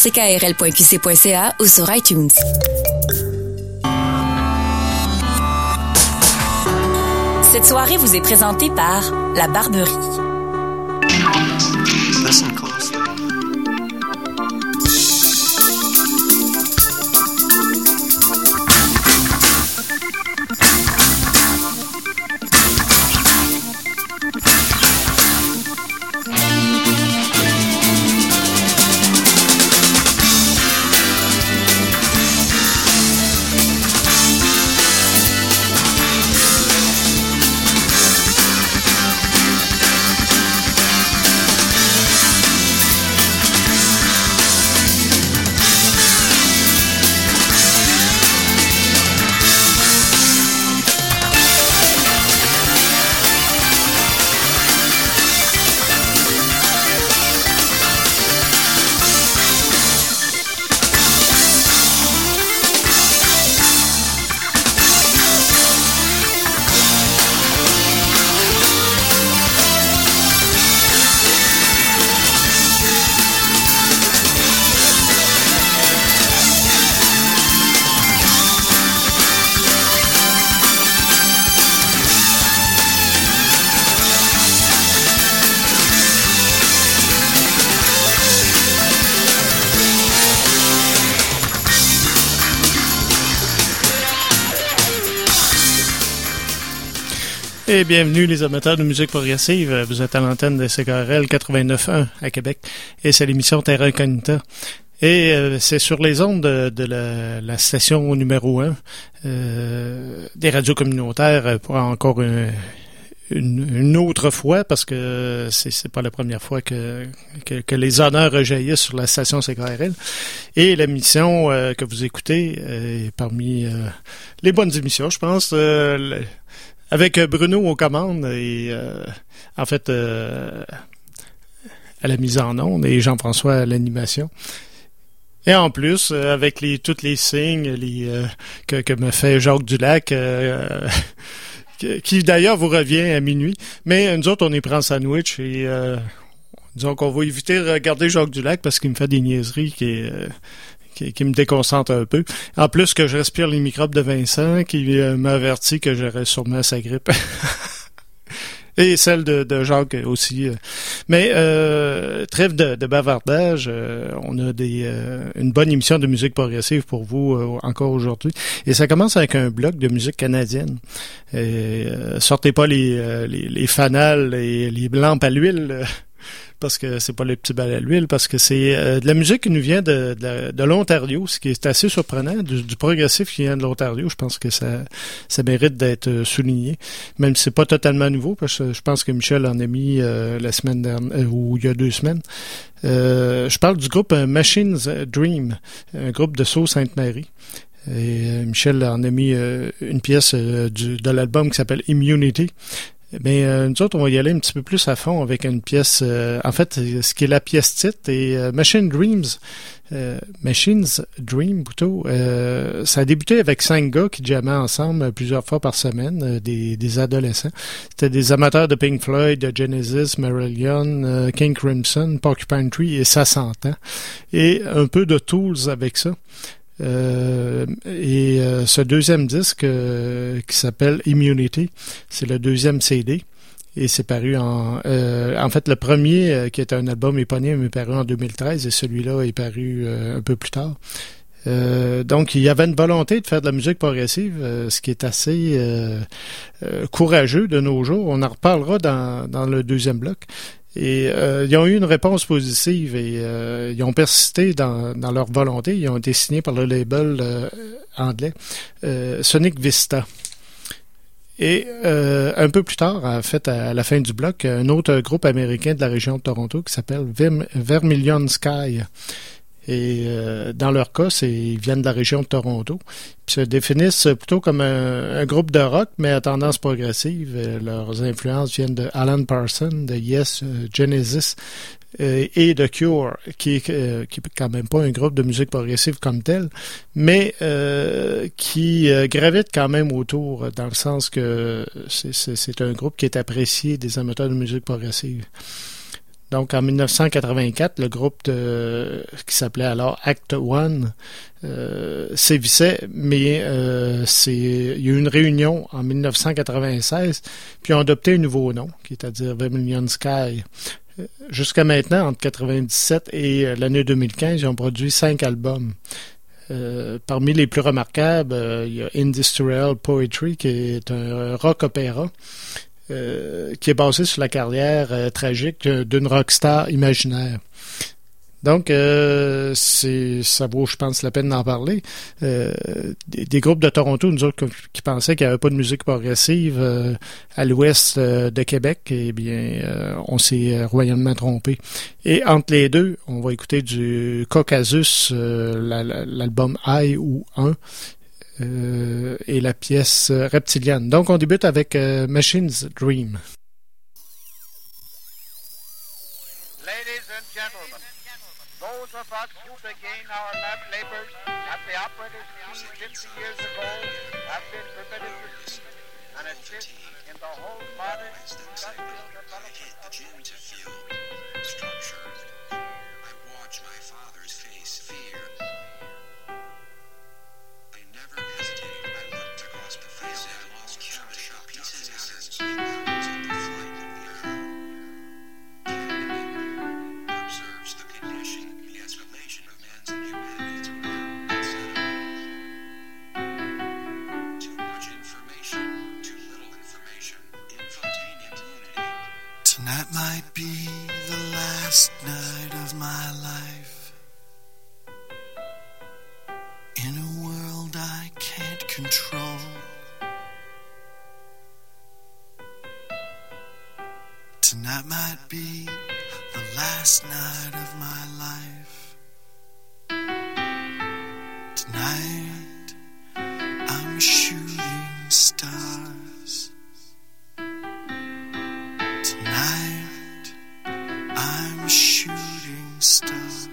ckrl.qc.ca ou sur iTunes. Cette soirée vous est présentée par La Barberie. Listen closely. Et bienvenue les amateurs de musique progressive. Vous êtes à l'antenne de CKRL 89.1 à Québec et c'est l'émission Terra Incognita. Et c'est sur les ondes de la station numéro 1 des radios communautaires pour encore une autre fois, parce que c'est pas la première fois que les honneurs rejaillissent sur la station CKRL. Et l'émission que vous écoutez est parmi les bonnes émissions, je pense. Avec Bruno aux commandes et en fait à la mise en onde et Jean-François à l'animation. Et en plus, avec tous les signes que me fait Jacques Dulac, qui d'ailleurs vous revient à minuit. Mais nous autres, on y prend sandwich et disons qu'on va éviter de regarder Jacques Dulac parce qu'il me fait des niaiseries qui me déconcentre un peu. En plus que je respire les microbes de Vincent, qui m'a averti que j'aurais sûrement sa grippe. Et celle de Jacques aussi. Mais trêve de bavardage, on a une bonne émission de musique progressive pour vous encore aujourd'hui. Et ça commence avec un bloc de musique canadienne. Et, sortez pas les fanales et les lampes à l'huile, parce que c'est pas les petits balles à l'huile, parce que c'est de la musique qui nous vient de l'Ontario, ce qui est assez surprenant, du progressif qui vient de l'Ontario. Je pense que ça mérite d'être souligné, même si c'est pas totalement nouveau, parce que je pense que Michel en a mis la semaine dernière, ou il y a 2 semaines. Je parle du groupe Machines Dream, un groupe de Sault-Sainte-Marie. Et Michel en a mis une pièce de l'album qui s'appelle Immunity. Mais nous autres, on va y aller un petit peu plus à fond avec une pièce, en fait, ce qui est la pièce titre, et Machines Dream plutôt, ça a débuté avec 5 gars qui jammaient ensemble plusieurs fois par semaine, des adolescents. C'était des amateurs de Pink Floyd, de Genesis, Marillion, King Crimson, Porcupine Tree, et ça s'entend. Et un peu de Tools avec ça. Ce deuxième disque qui s'appelle Immunity, c'est le 2e CD et c'est paru en fait le premier qui est un album éponyme est paru en 2013 et celui-là est paru un peu plus tard. Donc il y avait une volonté de faire de la musique progressive, ce qui est assez courageux de nos jours. On en reparlera dans le deuxième bloc. Et ils ont eu une réponse positive et ils ont persisté dans leur volonté. Ils ont été signés par le label anglais Sonic Vista. Et un peu plus tard, en fait, à la fin du bloc, un autre groupe américain de la région de Toronto qui s'appelle Vermilion Sky. Et dans leur cas, ils viennent de la région de Toronto. Puis se définissent plutôt comme un groupe de rock, mais à tendance progressive. Leurs influences viennent de Alan Parsons, de Yes, Genesis et de Cure, qui est quand même pas un groupe de musique progressive comme tel, mais qui gravite quand même autour, dans le sens que c'est un groupe qui est apprécié des amateurs de musique progressive. Donc, en 1984, le groupe qui s'appelait alors Act One sévissait, mais il y a eu une réunion en 1996, puis ils ont adopté un nouveau nom, c'est-à-dire Vermilion Sky. Jusqu'à maintenant, entre 1997 et l'année 2015, ils ont produit 5 albums. Parmi les plus remarquables, il y a Industrial Poetry, qui est un rock opéra, qui est basé sur la carrière tragique d'une rockstar imaginaire. Donc, ça vaut, je pense, la peine d'en parler. Des groupes de Toronto, nous autres, qui pensaient qu'il n'y avait pas de musique progressive à l'ouest de Québec, eh bien, on s'est royalement trompé. Et entre les deux, on va écouter du Caucasus, l'album I ou 1, et la pièce Reptilian. Donc, on débute avec Machine's Dream. Ladies and gentlemen, those of us who began our labors at the Operator's Key 50 years ago have been permitted to see and assist in the whole modern industrial development of the gym to feel structured. I watch my father's face fear. I never hesitated. I looked across the field and lost count of pieces as in the flight of the arrow. Observes the condition, the escalation of man's humanity, etc. Too much information, too little information, infotainment unity. Tonight might be the last night of my life. In a world I can't control. Tonight might be the last night of my life. Tonight I'm shooting stars. Tonight I'm shooting stars.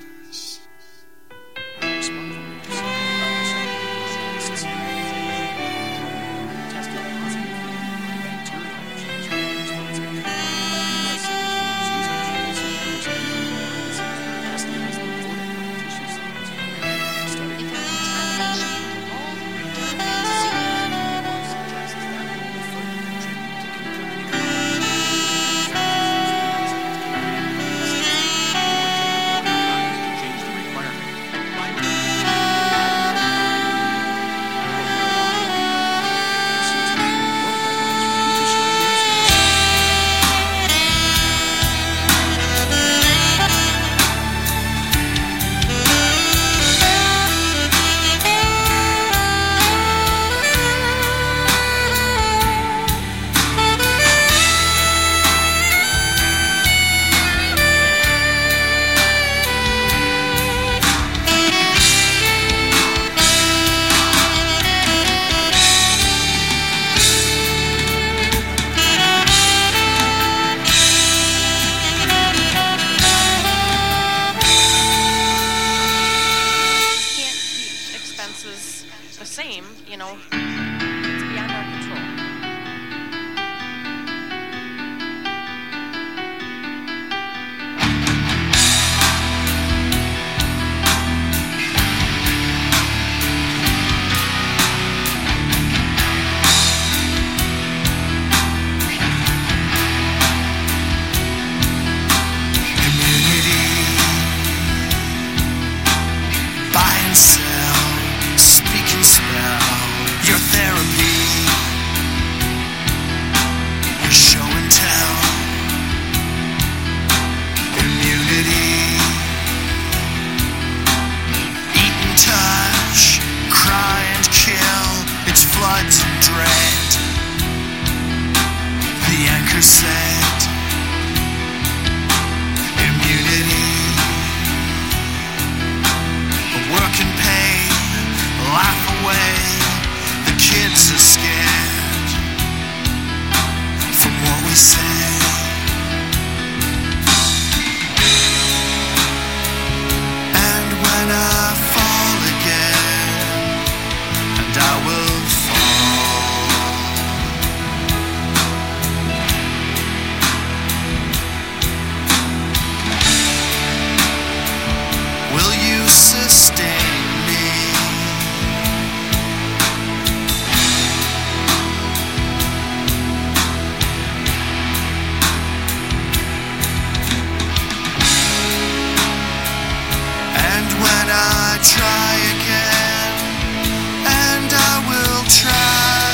try again, and I will try.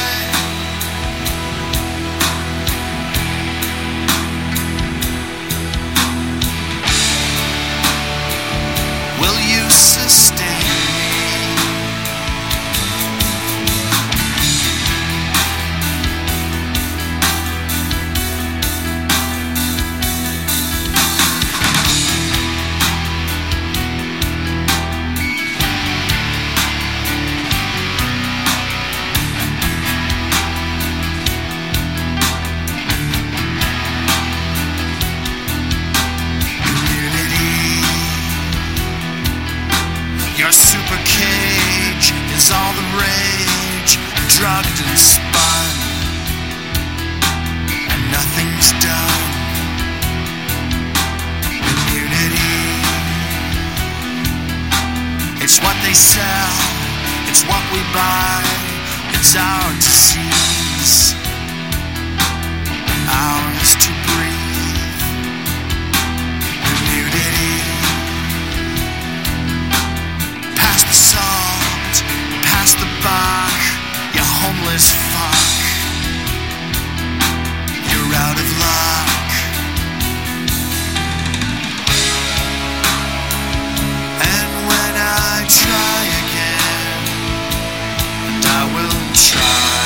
Will you sustain me? Your super cage is all the rage, drugged and spun, and nothing's done. Immunity, it's what they sell, it's what we buy, it's our disease, ours to breathe. Immunity. Pass the salt, pass the buck, you homeless fuck. You're out of luck. And when I try again, and I will try,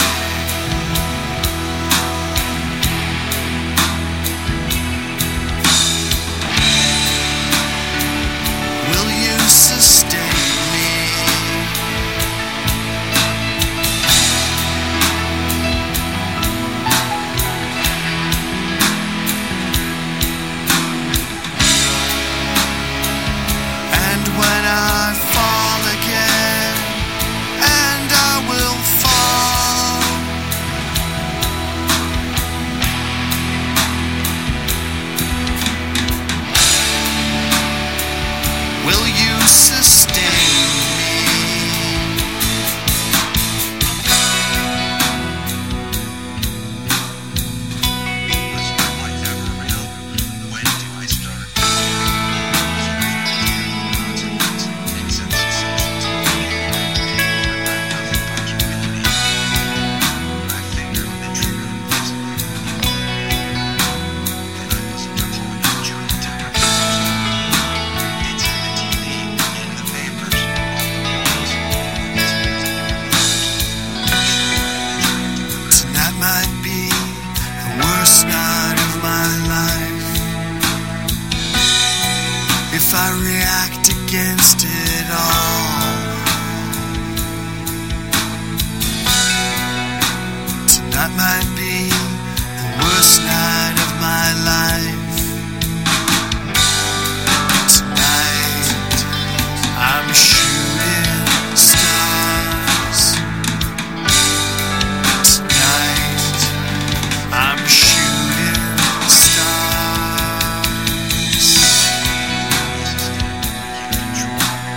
will you sustain me? And when I fall again, and I will fall, will you sustain me? Was my life ever real? When do I start? Make sense decisions. Nothing possibility. My finger on the trigger was then I wasn't deployed to join the tire. It's in the TV and the papers. Tonight might be the worst night of my life. If I react against it all, tonight might be the worst night of my life. Tonight I'm shooting stars. Tonight I'm shooting stars. Control.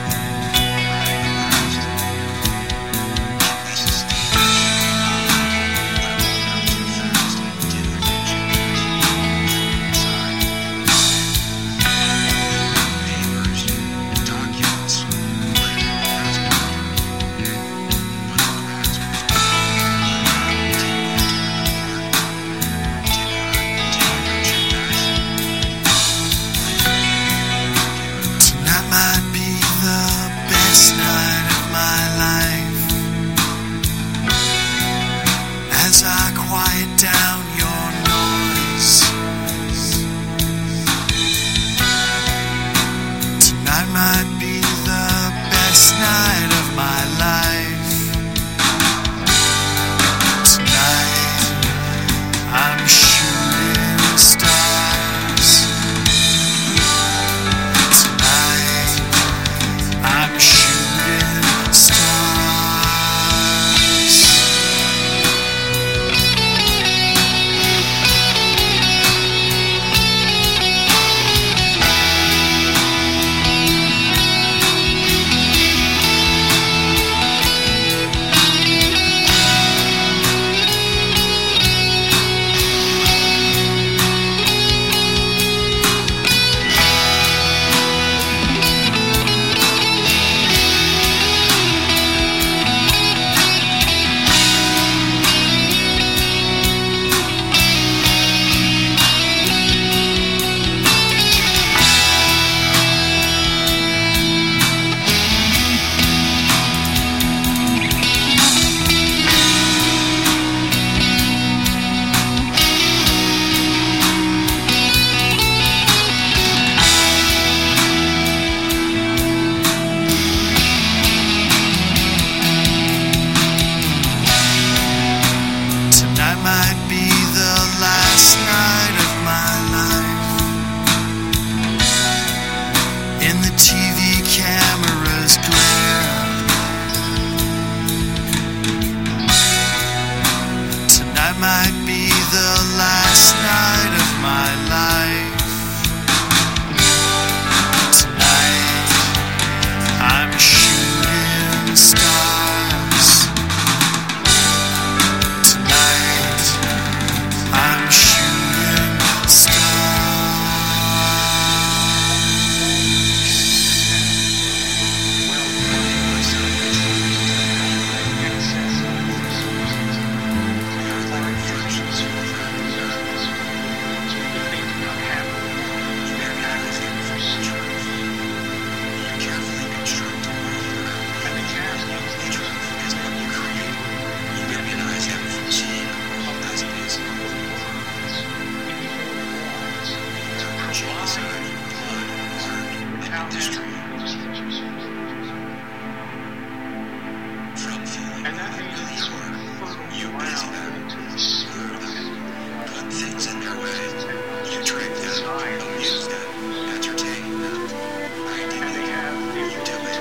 And that means you basically put things in their way. You trick them, amuse them, entertain them. Ideally, you do it.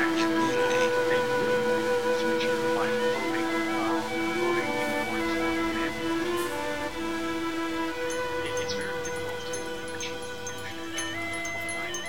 It's very difficult to achieve overnight.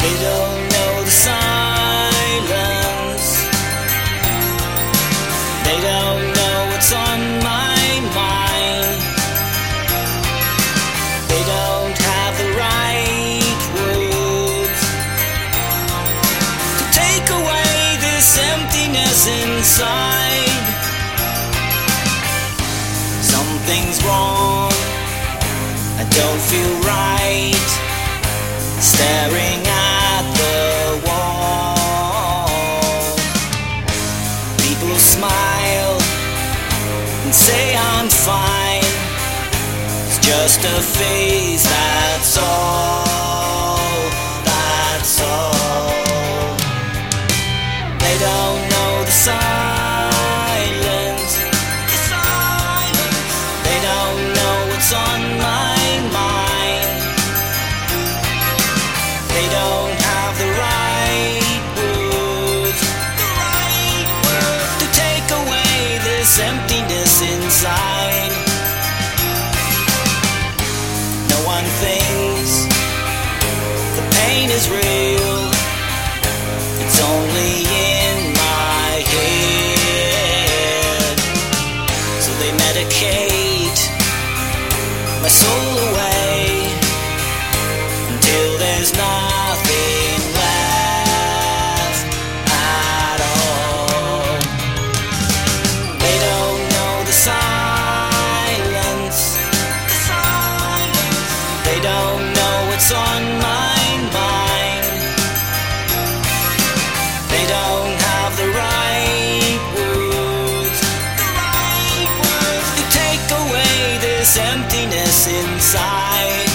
They don't know the silence. They don't know what's on my mind. They don't have the right words to take away this emptiness inside. Something's wrong, I don't feel right, staring at the wall. People smile and say I'm fine, it's just a phase, that's all, that's all. They don't know the silence. They don't know what's on my mind. They don't have the right words to take away this emptiness inside. No one thinks the pain is real. It's only in my head. So they medicate my soul away until there's nothing left at all. They don't know the silence. They don't know what's on my mind. They don't have the right words to take away this emptiness inside.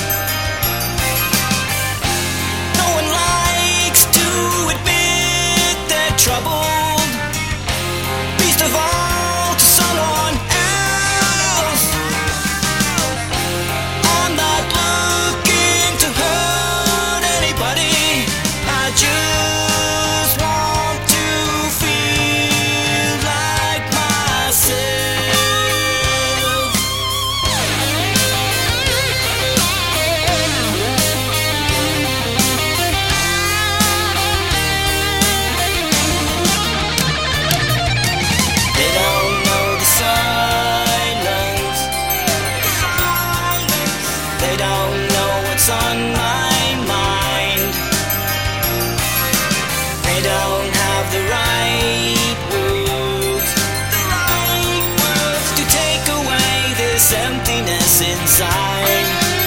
No one likes to admit they're troubled, least of all to someone else. I'm not looking to hurt anybody, I just want to feel like myself. They don't know the silence. They don't know what's on my mind. They don't have the right words to take away this emptiness inside.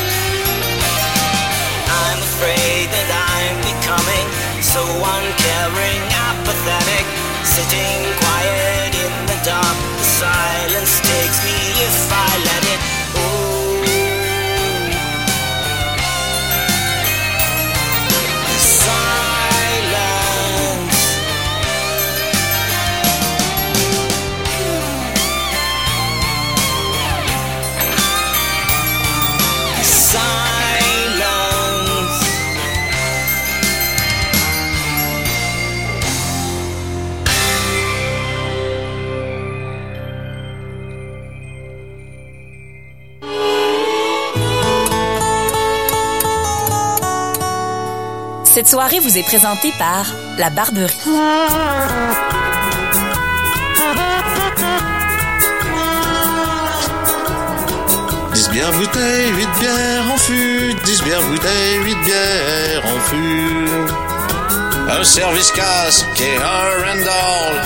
I'm afraid that I'm becoming so uncaring, apathetic, sitting quiet in the dark. The silence takes me if I let it. Oh, the silence. The silence. Cette soirée vous est présentée par La Barberie. Dix bières bouteilles, 8 bières en fût. 10 bières bouteilles, 8 bières en fût. Un service casque et un Randall.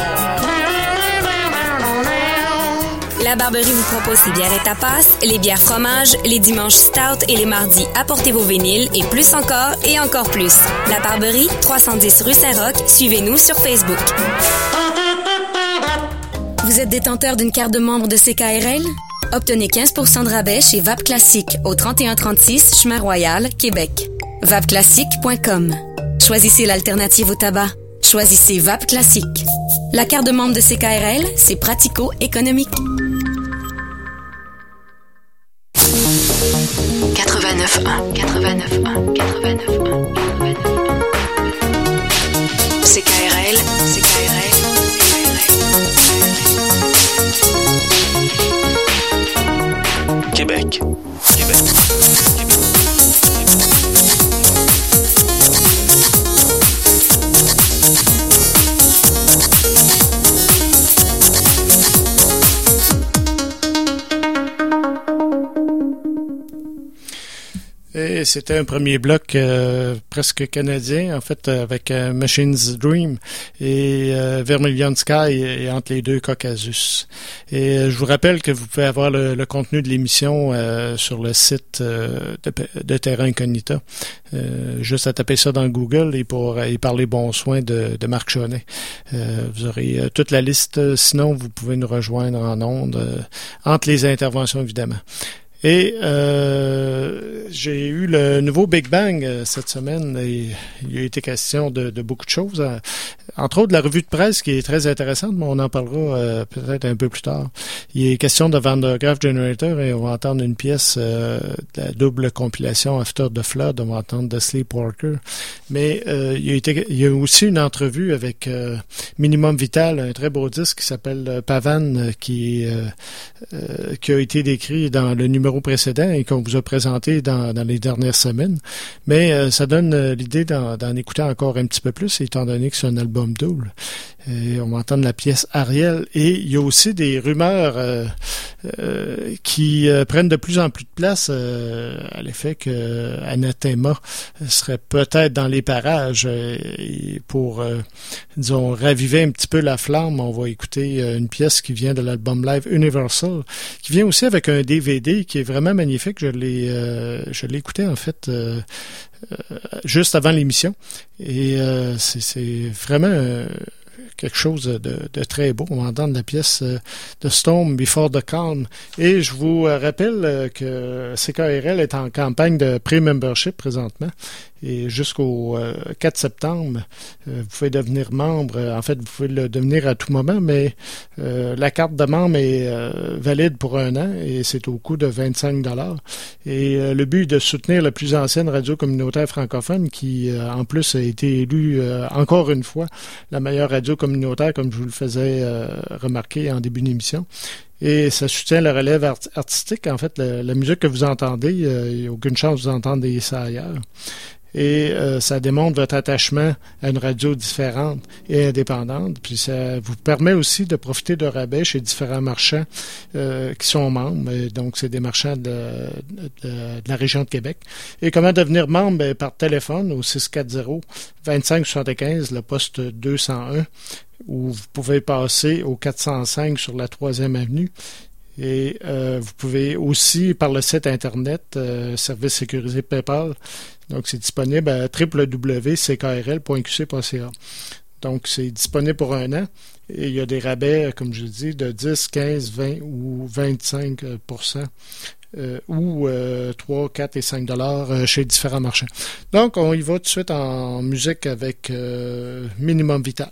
La Barberie vous propose ses bières et tapas, les bières fromage, les dimanches stout et les mardis apportez vos vinyles et plus encore et encore plus. La Barberie, 310 rue Saint-Roch. Suivez-nous sur Facebook. Vous êtes détenteur d'une carte de membre de CKRL? Obtenez 15% de rabais chez VAP Classique au 3136 Chemin Royal, Québec. vapclassique.com. Choisissez l'alternative au tabac. Choisissez VAP Classique. La carte de membre de CKRL, c'est pratico-économique. 89.1 CKRL Québec. c'était un premier bloc presque canadien, en fait, avec Machine's Dream et Vermilion Sky et entre les deux Caucasus. Et je vous rappelle que vous pouvez avoir le contenu de l'émission sur le site de Terra Incognita. Juste à taper ça dans Google et pour y parler bons soins de Marc Chaunet. Vous aurez toute la liste. Sinon, vous pouvez nous rejoindre en ondes entre les interventions, évidemment. Et j'ai eu le nouveau Big Bang cette semaine et il a été question de beaucoup de choses. Entre autres, la revue de presse qui est très intéressante, mais on en parlera peut-être un peu plus tard. Il est question de Van der Graaf Generator et on va entendre une pièce de la double compilation After the Flood. On va entendre The Sleepwalker. Mais il y a aussi une entrevue avec Minimum Vital, un très beau disque qui s'appelle Pavan, qui a été décrit dans le numéro précédent et qu'on vous a présenté dans les dernières semaines. Mais ça donne l'idée d'en écouter encore un petit peu plus, étant donné que c'est un album double. Et on va entendre la pièce Ariel. Et il y a aussi des rumeurs qui prennent de plus en plus de place à l'effet que Anathema serait peut-être dans les parages. Et pour, disons, raviver un petit peu la flamme, on va écouter une pièce qui vient de l'album live Universal, qui vient aussi avec un DVD qui est vraiment magnifique. Je l'ai écouté, en fait, juste avant l'émission. Et c'est vraiment quelque chose de très beau. On va entendre la pièce de Storm Before the Calm. Et je vous rappelle que CKRL est en campagne de pré-membership présentement. Et jusqu'au 4 septembre, vous pouvez devenir membre. En fait, vous pouvez le devenir à tout moment, mais la carte de membre est valide pour 1 an et c'est au coût de 25 $. Et le but est de soutenir la plus ancienne radio communautaire francophone qui, en plus, a été élue encore une fois la meilleure radio communautaire, comme je vous le faisais remarquer en début d'émission. Et ça soutient la relève artistique. En fait, la musique que vous entendez, il n'y a aucune chance de vous entendre ça ailleurs. Et ça démontre votre attachement à une radio différente et indépendante. Puis ça vous permet aussi de profiter de rabais chez différents marchands qui sont membres. Et donc, c'est des marchands de la région de Québec. Et comment devenir membre? Ben, par téléphone au 640-2575, le poste 201, ou vous pouvez passer au 405 sur la 3e avenue. Et vous pouvez aussi, par le site Internet, service sécurisé PayPal. Donc, c'est disponible à www.ckrl.qc.ca. Donc, c'est disponible pour 1 an. Et il y a des rabais, comme je dis, de 10, 15, 20 ou 25 ou 3, 4 et 5 $ chez différents marchands. Donc, on y va tout de suite en musique avec Minimum Vital.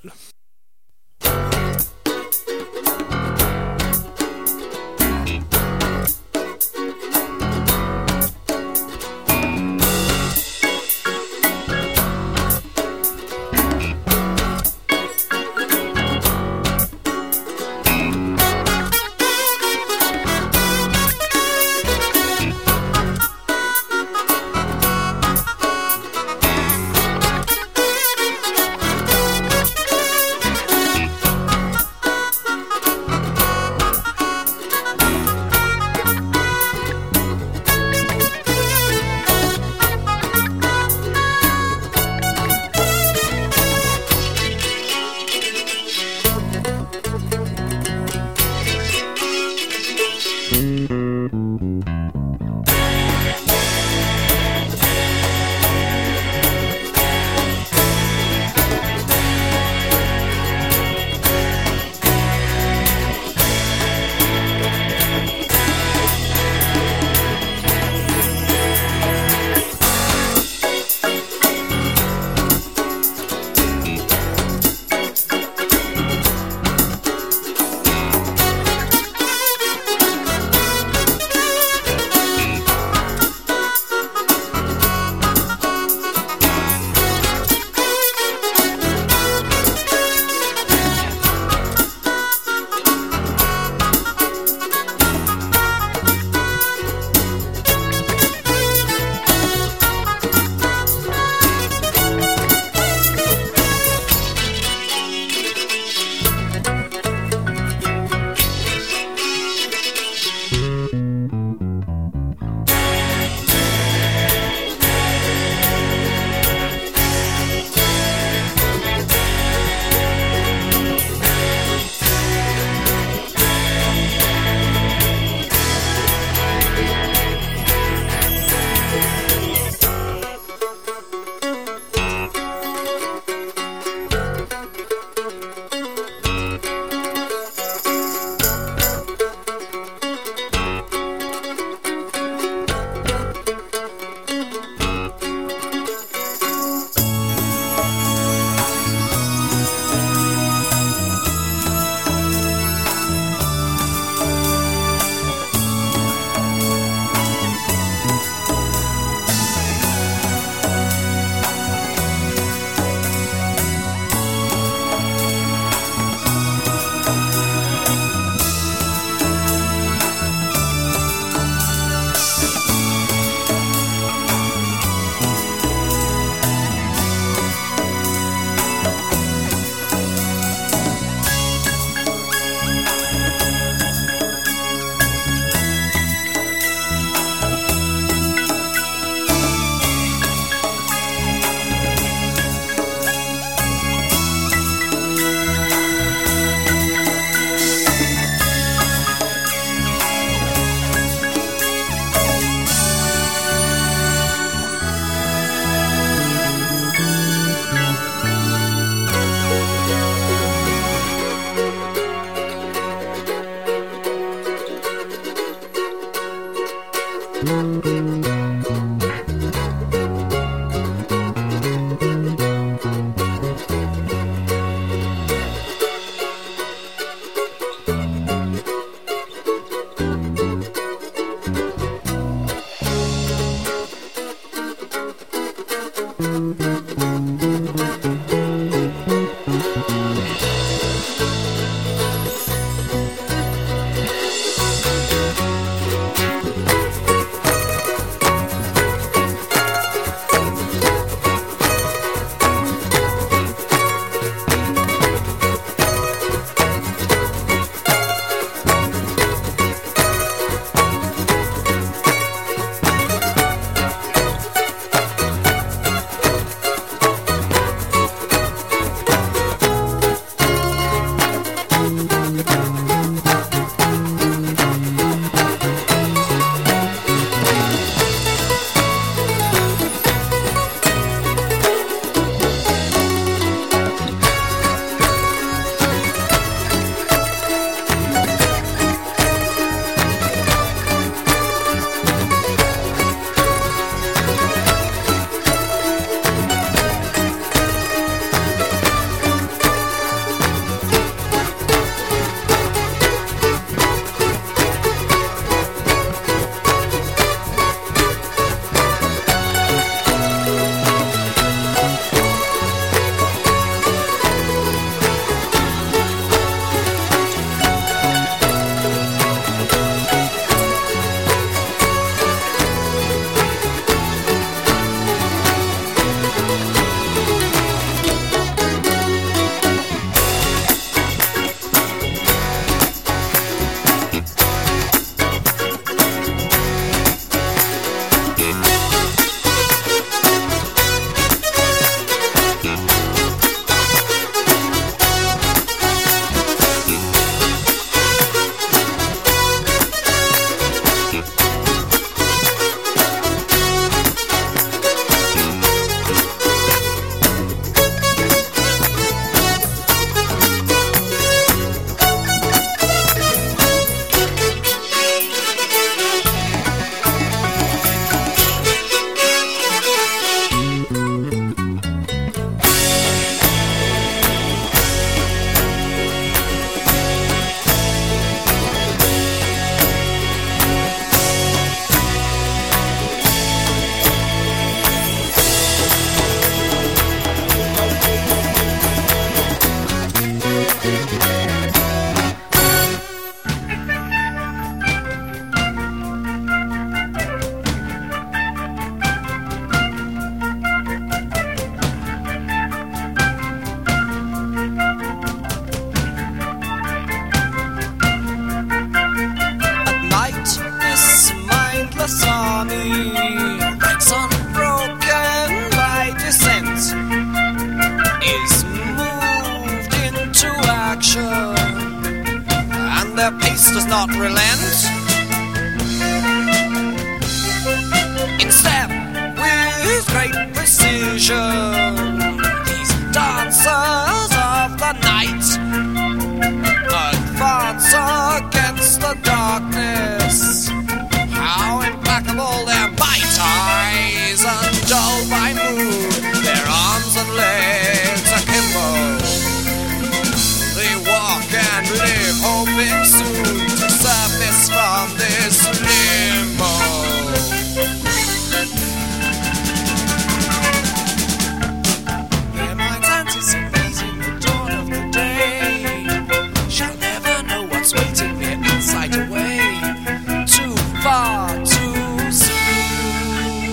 does not relent. Instead, with great precision, these dancers of the night advance against the darkness. How implacable their bite eyes, undulled by moon, their arms and legs akimbo. They walk and live, hoping soon to surface from this limbo. Their minds anticipating the dawn of the day shall never know what's waiting their insight away. Too far, too soon.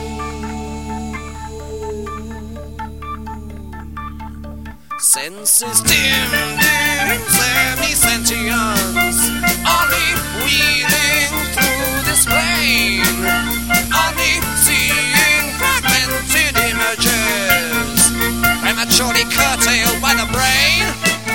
Senses dim, semi-sentience, only wheeling through this plane, only seeing fragmented images, prematurely curtailed by the brain.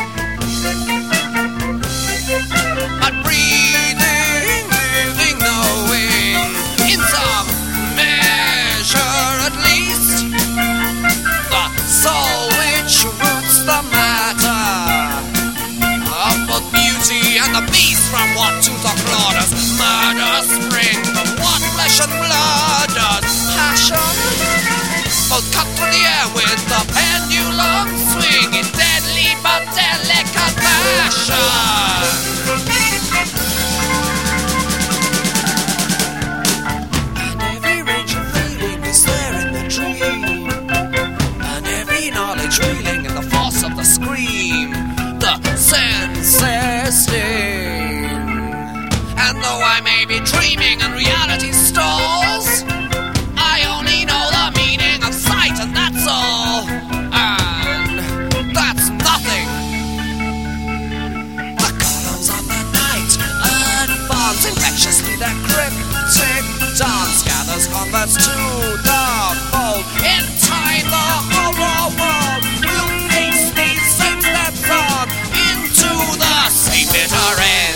But breathing, living, knowing, in some measure at least, the soul which roots the matter of both beauty and the beast. From what tooth or claw does murder spring? From what flesh and blood does passion both cut through the air with the pendulum swing in deadly but delicate fashion? And every range of feeling is there in the dream, and every knowledge reeling in the force of the scream. The senses sting, and though I may be dreaming and reality stalls, I only know the meaning of sight, and that's all. And that's nothing. The columns of the night advance infectiously, their cryptic dance gathers converts to the fold. In time the horror world will pace these same steps on into the same bitter end.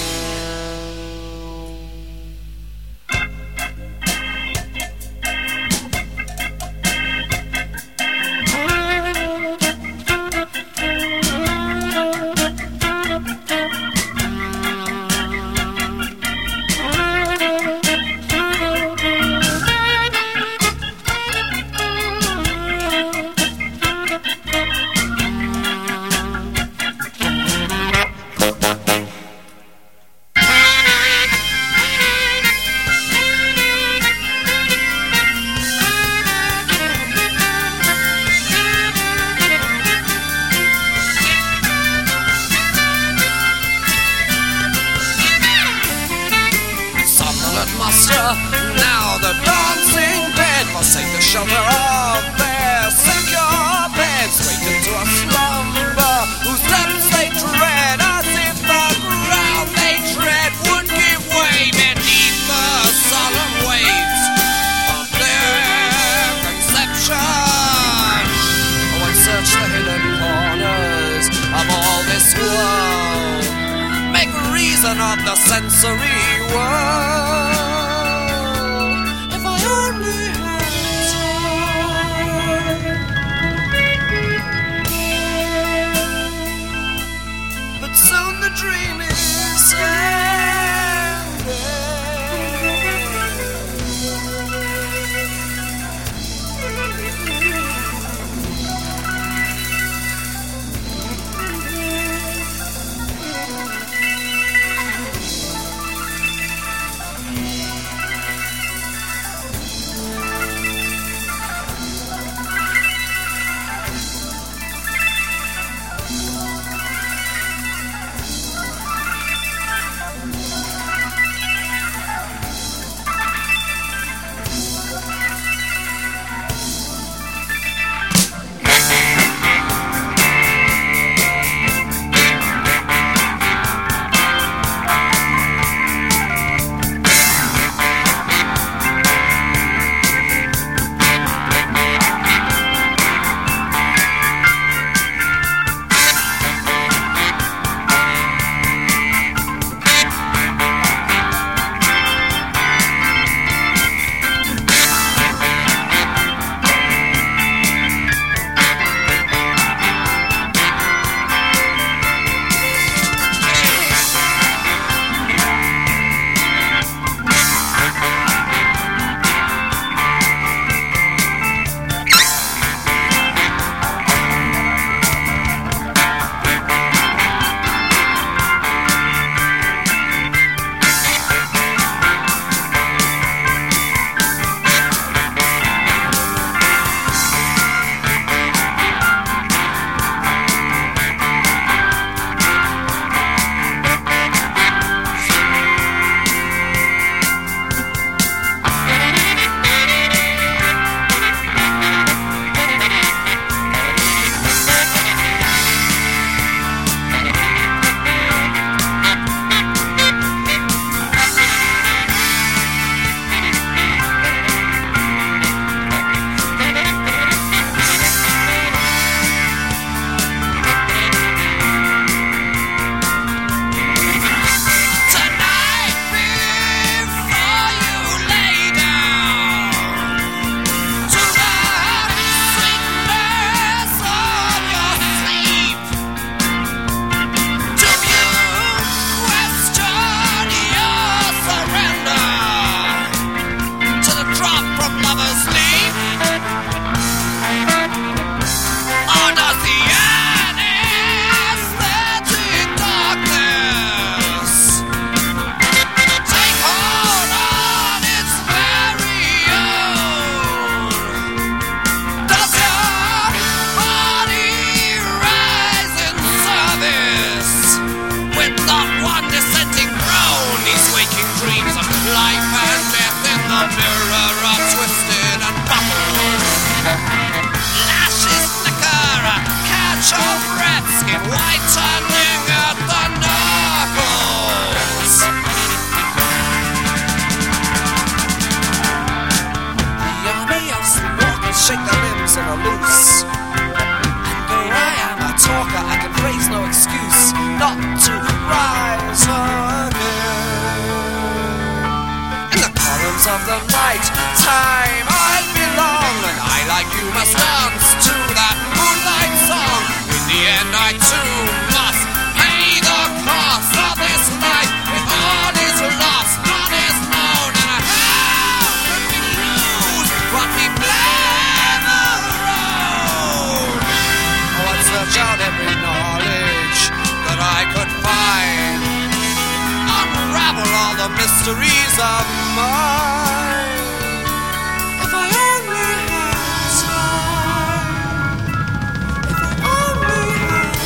Now the dancing bed forsake the shelter of their secure beds, waken to a slumber whose steps they tread as if the ground they tread would give way beneath the solemn weight of their conception. Oh, and search the hidden corners of all this world, make reason of the sensory world. Soon the dream is ended. right time I'll belong, and I, like you, must dance to that moonlight song. In the end I too must pay the cost of this life. If all is lost, none is known, and how could we lose what we blame the road? Oh, I'd search out every knowledge that I could find, unravel all the mysteries of mine. If I only had time, if I only had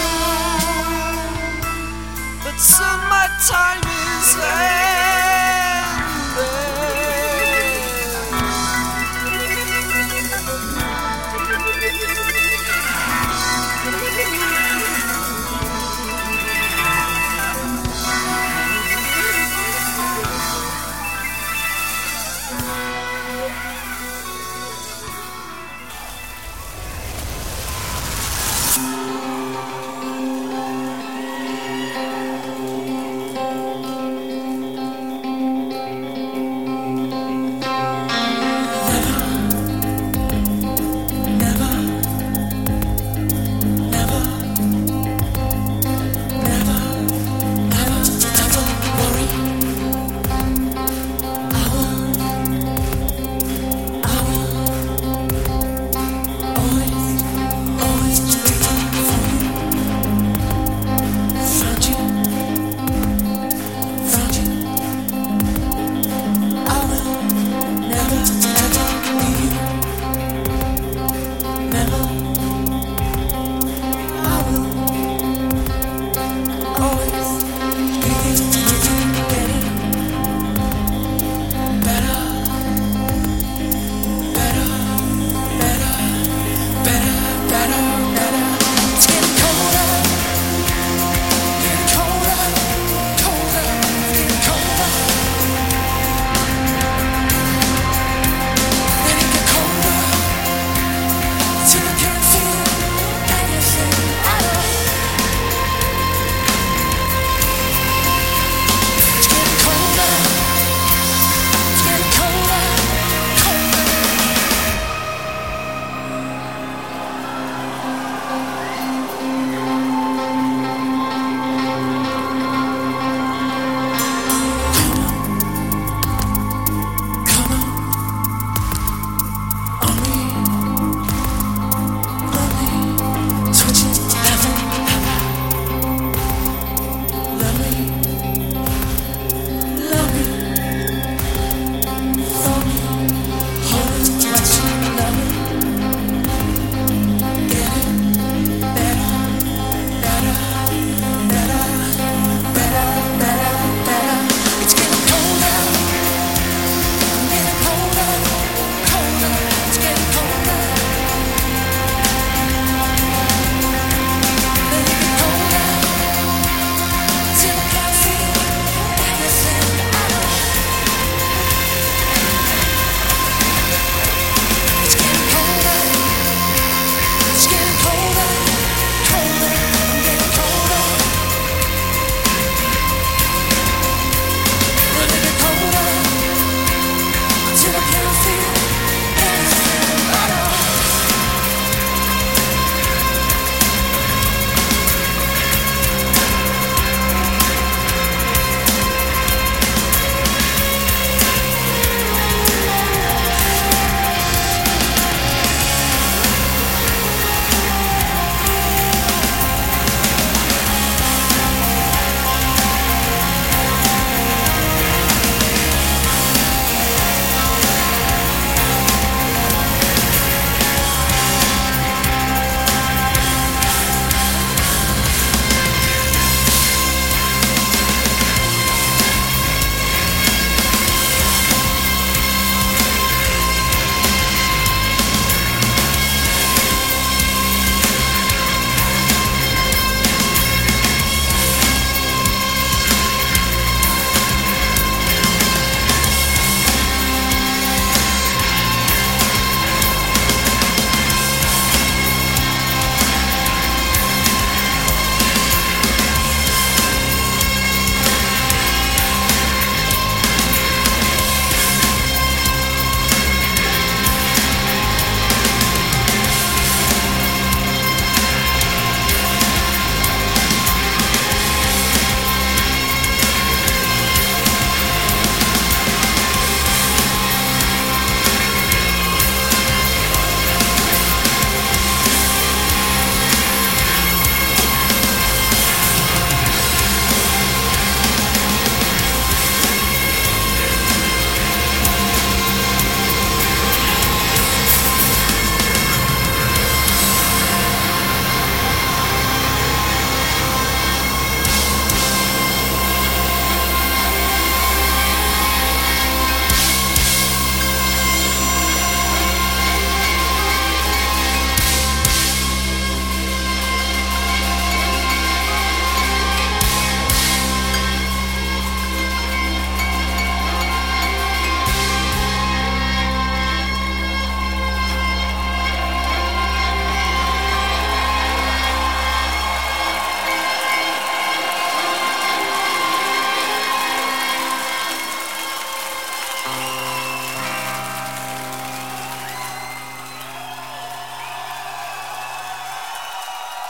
time, but soon my time is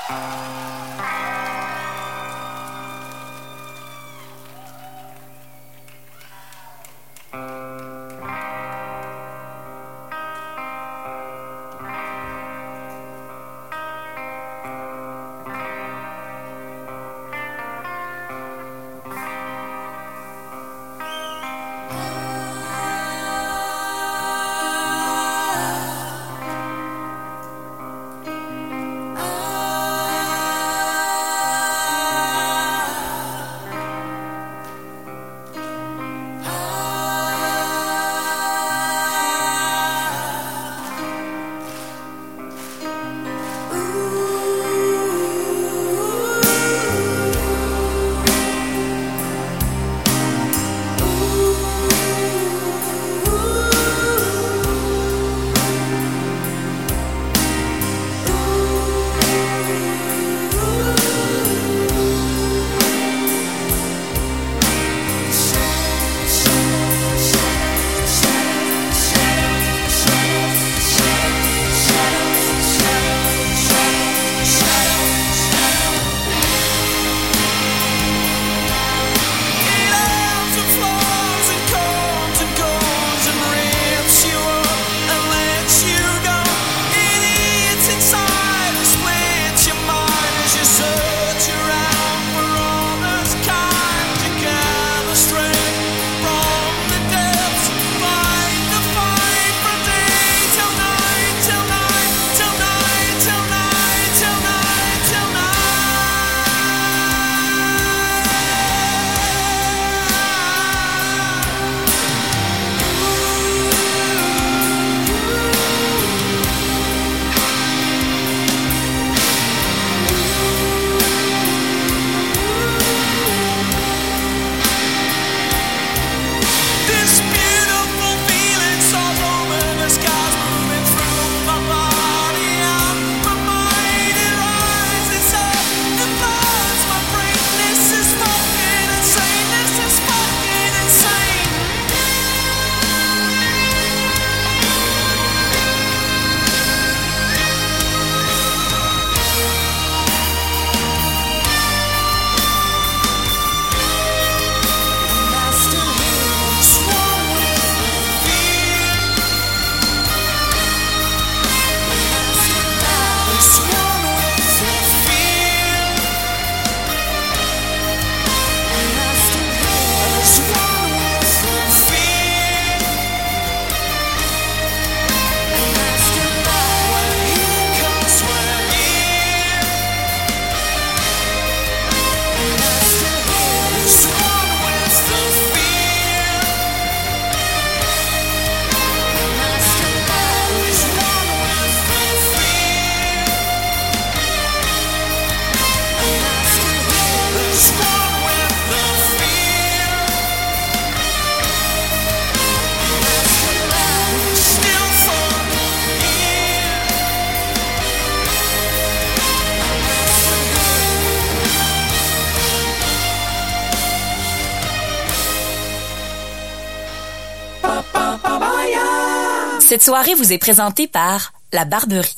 Cette soirée vous est présentée par La Barberie.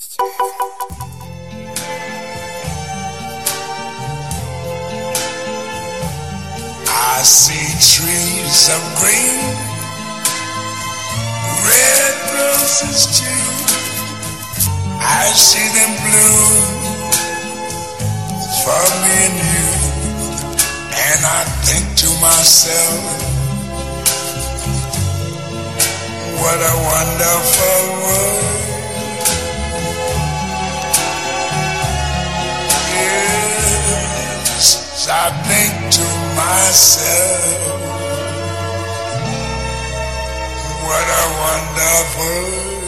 I see trees of green, red roses too. I see them bloom for me and you. And I think to myself, what a wonderful world. Yes, I think to myself, what a wonderful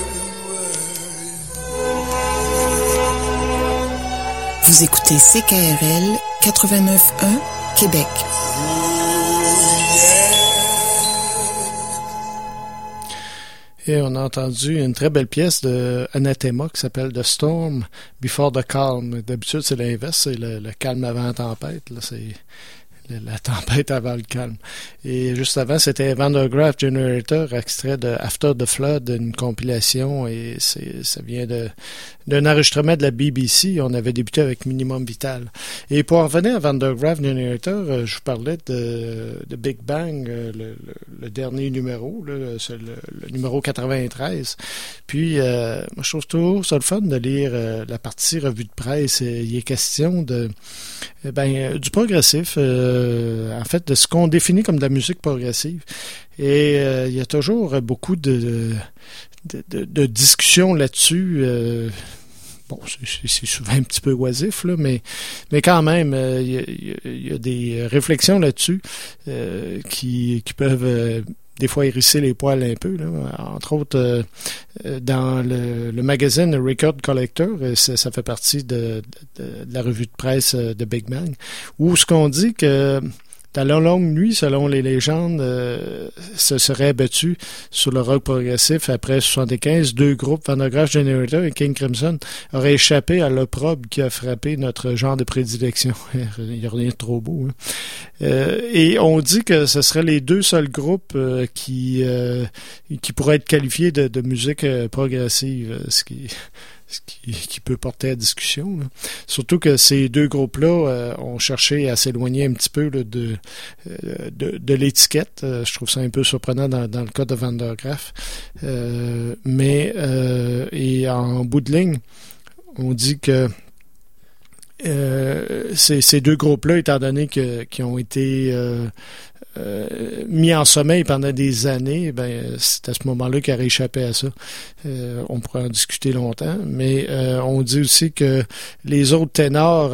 world. Vous écoutez CKRL 89.1 Québec. Et on a entendu une très belle pièce de Anathema qui s'appelle The Storm Before the Calm. D'habitude, c'est l'inverse, c'est le calme avant la tempête. Là, c'est la tempête avant le calme. Et juste avant, c'était Van der Graaf Generator, extrait de After the Flood, une compilation, et ça vient d'un enregistrement de la BBC. On avait débuté avec Minimum Vital. Et pour en revenir à Van der Graaf Generator, je vous parlais de Big Bang, le dernier numéro, là, c'est le numéro 93. Puis, moi, je trouve toujours ça le fun de lire la partie revue de presse. Il est question du progressif, en fait, de ce qu'on définit comme de la musique progressive. Et il y a toujours beaucoup de discussions là-dessus. Bon, c'est souvent un petit peu oisif, là, mais quand même, il y a des réflexions là-dessus qui peuvent des fois hérisser les poils un peu, là. Entre autres, dans le magazine Record Collector, ça fait partie de la revue de presse de Big Bang, où ce qu'on dit que dans la longue nuit, selon les légendes, se seraient battus sur le rock progressif après 75. Deux groupes, Van der Graaf Generator et King Crimson, auraient échappé à l'opprobre qui a frappé notre genre de prédilection. Il n'y a rien de trop beau. Hein? Et on dit que ce seraient les deux seuls groupes qui pourraient être qualifiés de musique progressive, ce qui peut porter à discussion, là. Surtout que ces deux groupes-là ont cherché à s'éloigner un petit peu là, de l'étiquette. Je trouve ça un peu surprenant dans le cas de Van der Graaf. Et en bout de ligne, on dit que ces deux groupes-là, étant donné qu'ils ont été mis en sommeil pendant des années, c'est à ce moment-là qu'ils auraient échappé à ça. On pourrait en discuter longtemps, mais on dit aussi que les autres ténors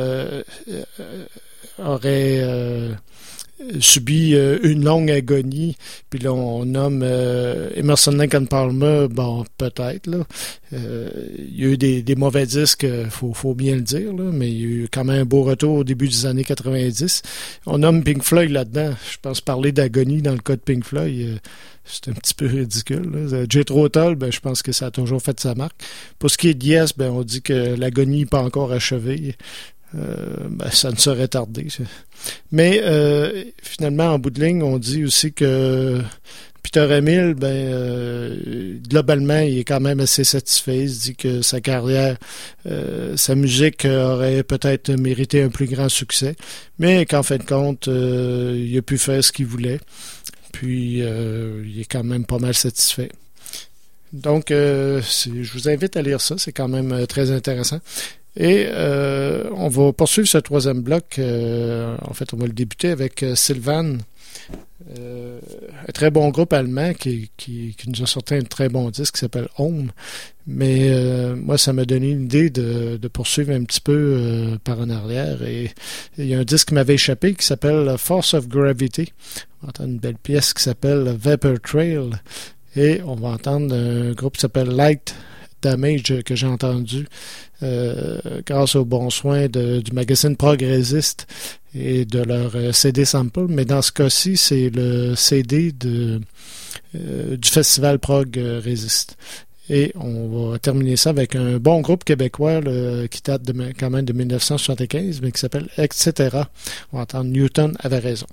auraient subi une longue agonie, puis là on nomme Emerson Lake and Palmer, bon peut-être là, il y a eu des mauvais disques, faut bien le dire là, mais il y a eu quand même un beau retour au début des années 90. On nomme Pink Floyd là-dedans. Je pense parler d'agonie dans le cas de Pink Floyd, c'est un petit peu ridicule, là. Jethro Tull, je pense que ça a toujours fait sa marque. Pour ce qui est de Yes, on dit que l'agonie n'est pas encore achevée. Ça ne saurait tarder. Mais finalement, en bout de ligne, on dit aussi que Peter Emil, globalement, il est quand même assez satisfait. Il se dit que sa carrière, sa musique aurait peut-être mérité un plus grand succès, mais qu'en fin de compte, il a pu faire ce qu'il voulait. Puis, il est quand même pas mal satisfait. Donc, je vous invite à lire ça. C'est quand même très intéressant. Et on va poursuivre ce troisième bloc. En fait, on va le débuter avec Sylvan, un très bon groupe allemand qui nous a sorti un très bon disque qui s'appelle Home. Mais moi, ça m'a donné une idée de poursuivre un petit peu par en arrière. Et il y a un disque qui m'avait échappé qui s'appelle Force of Gravity. On va entendre une belle pièce qui s'appelle Vapor Trail. Et on va entendre un groupe qui s'appelle Light Damage que j'ai entendu grâce aux bons soins du magazine Progressiste et de leur CD sample, mais dans ce cas-ci, c'est le CD du festival Prog Resist. Et on va terminer ça avec un bon groupe québécois qui date quand même de 1975, mais qui s'appelle Etc. On va entendre Newton avait raison.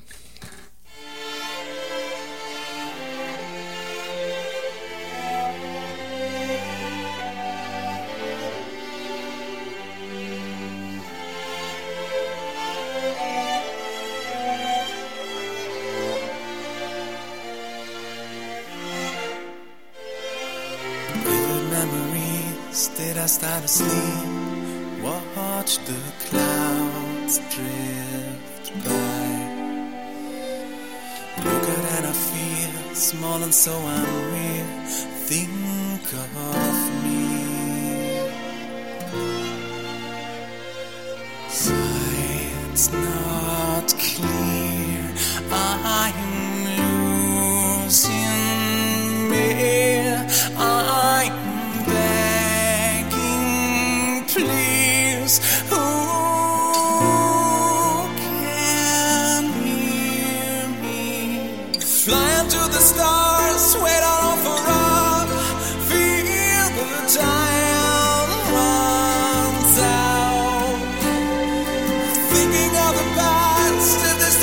Did I start to sleep? Watch the clouds drift by. Look at and I feel small and so unreal. Think of me. Sight's not clear. I'm losing me. I'm please, who can hear me? Flying to the stars, wait on for up. Feel the time runs out. Thinking of the past, this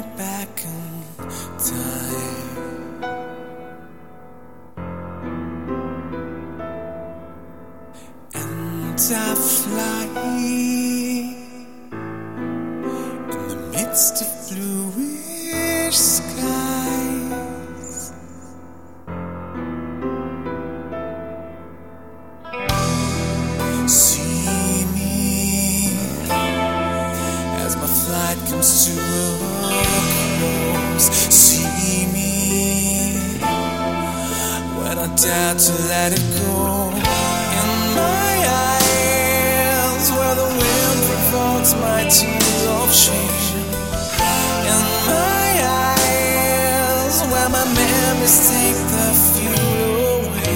me back in time. And I fly in the midst of bluish skies. See me as my flight comes to a close. See me when I dare to let it go. In my eyes, where the wind provokes my tears of shame. In my eyes, where my memories take the fuel away.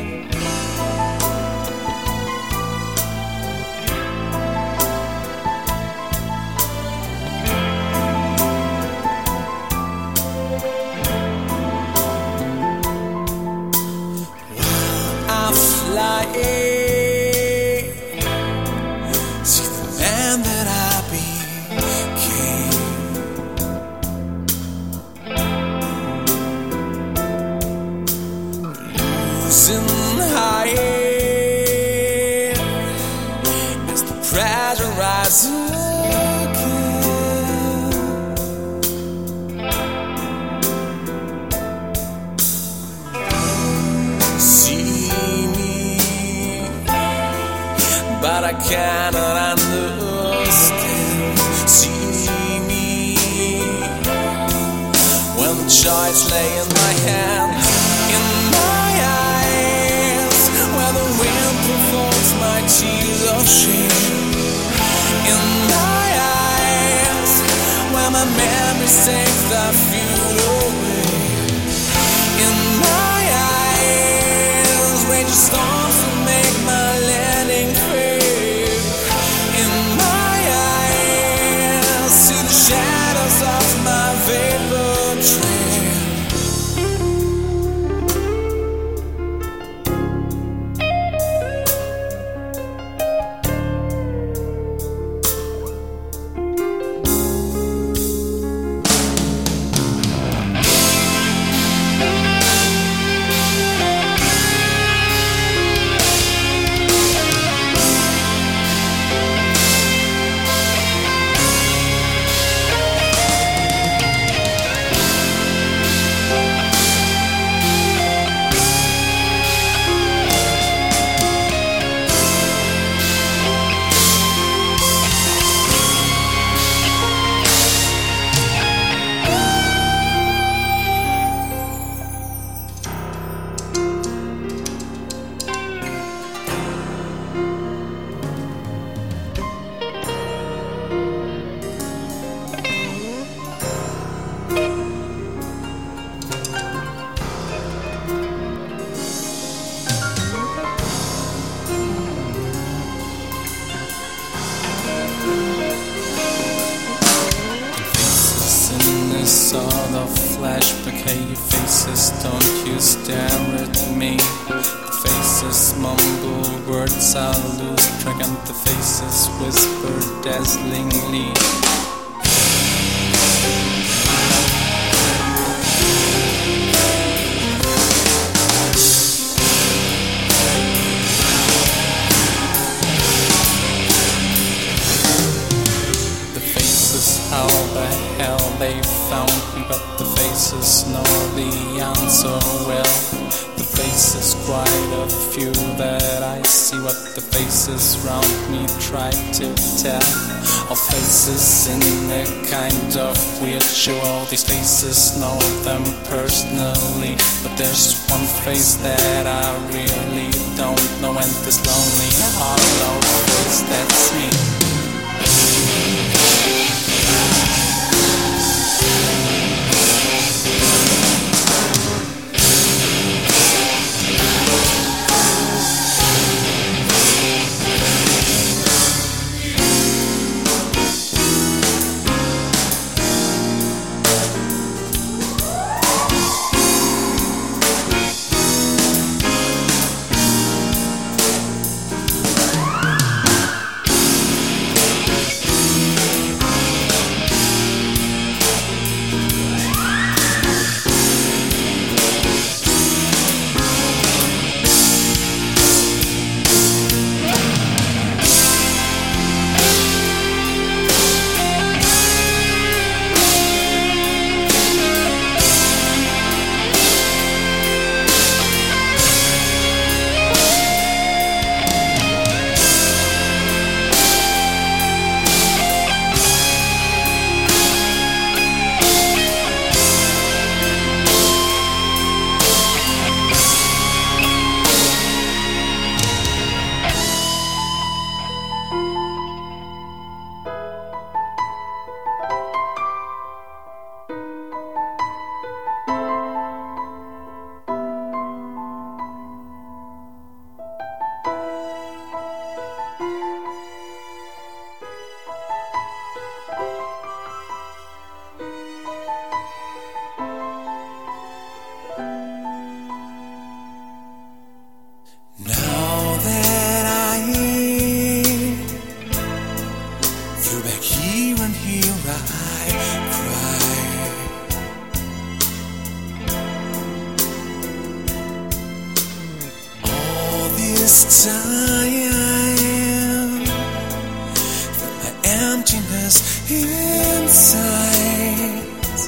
See the man that I became. Losing height as the pressure rises again. See me, but I cannot understand. See me when the choice lay in my hand. In my eyes, where the wind provokes my tears of shame. In my eyes, where my memories take the fuel away. In my eyes, rage storms to make my landing fade. In my eyes, see the shadows of my vapor trail. Sort of flashback, hey faces, don't you stare at me. The faces mumble words, I lose track, and the faces whisper dazzlingly. The faces, how the hell they found me, but the faces know the answer well. The faces, quite a few that I see, what the faces round me try to tell. All faces in a kind of weird show. All these faces know them personally, but there's one face that I really don't know, and this lonely hollow face, that's me. this time, my emptiness inside.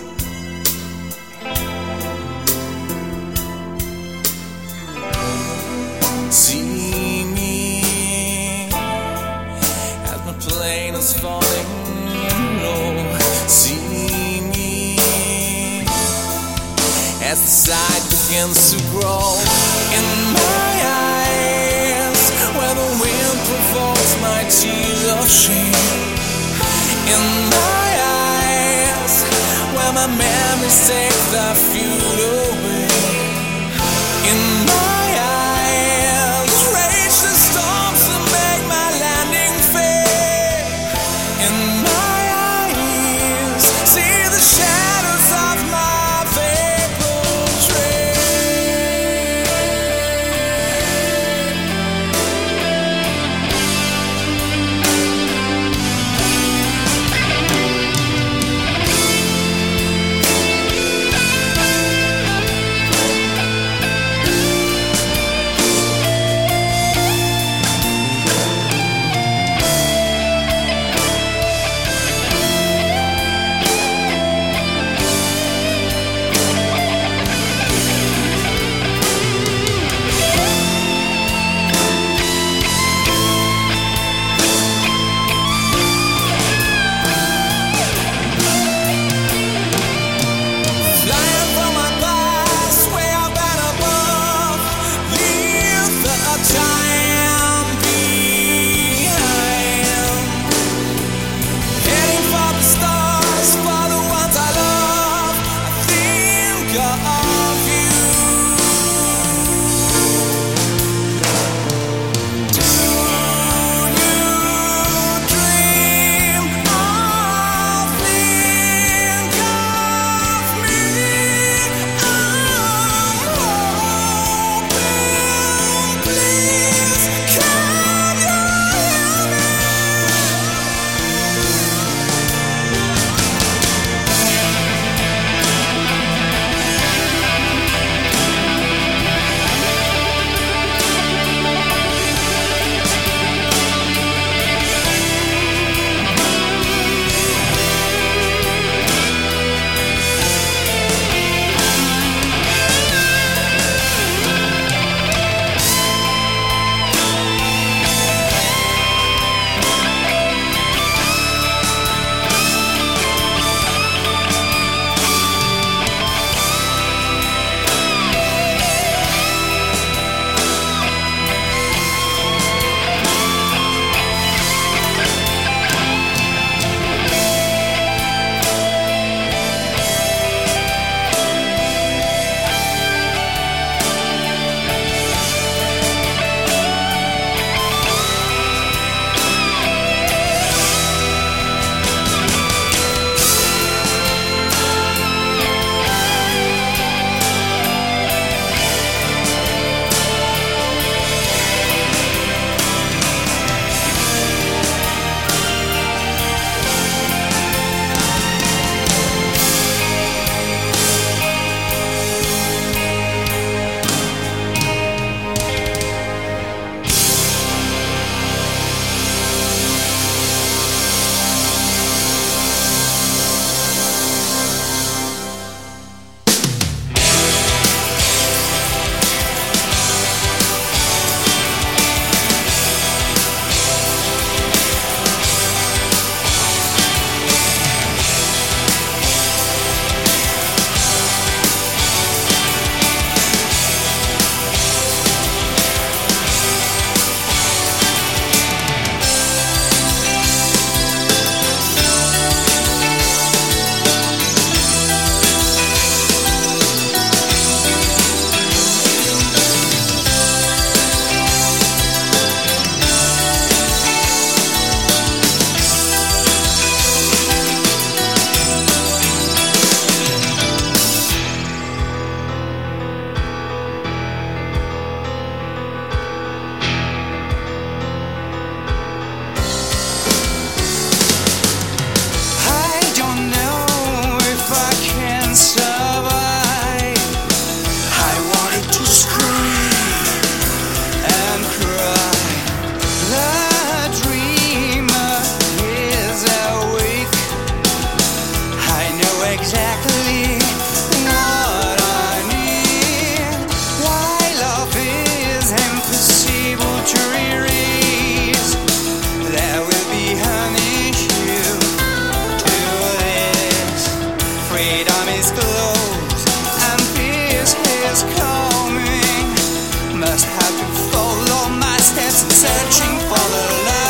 See me as my plane is falling low. See me as the sight begins to grow in my eyes, where the wind provokes my tears of shame. In my eyes, where my memories take their fuel away. In my eyes, rage the storms that make my landing fail. In my eyes, see the shadows of my vapor trail. exactly what I need. Why love is impossible to erase. There will be an issue to this. Freedom is close and peace is coming. Must have to follow my steps in searching for the light.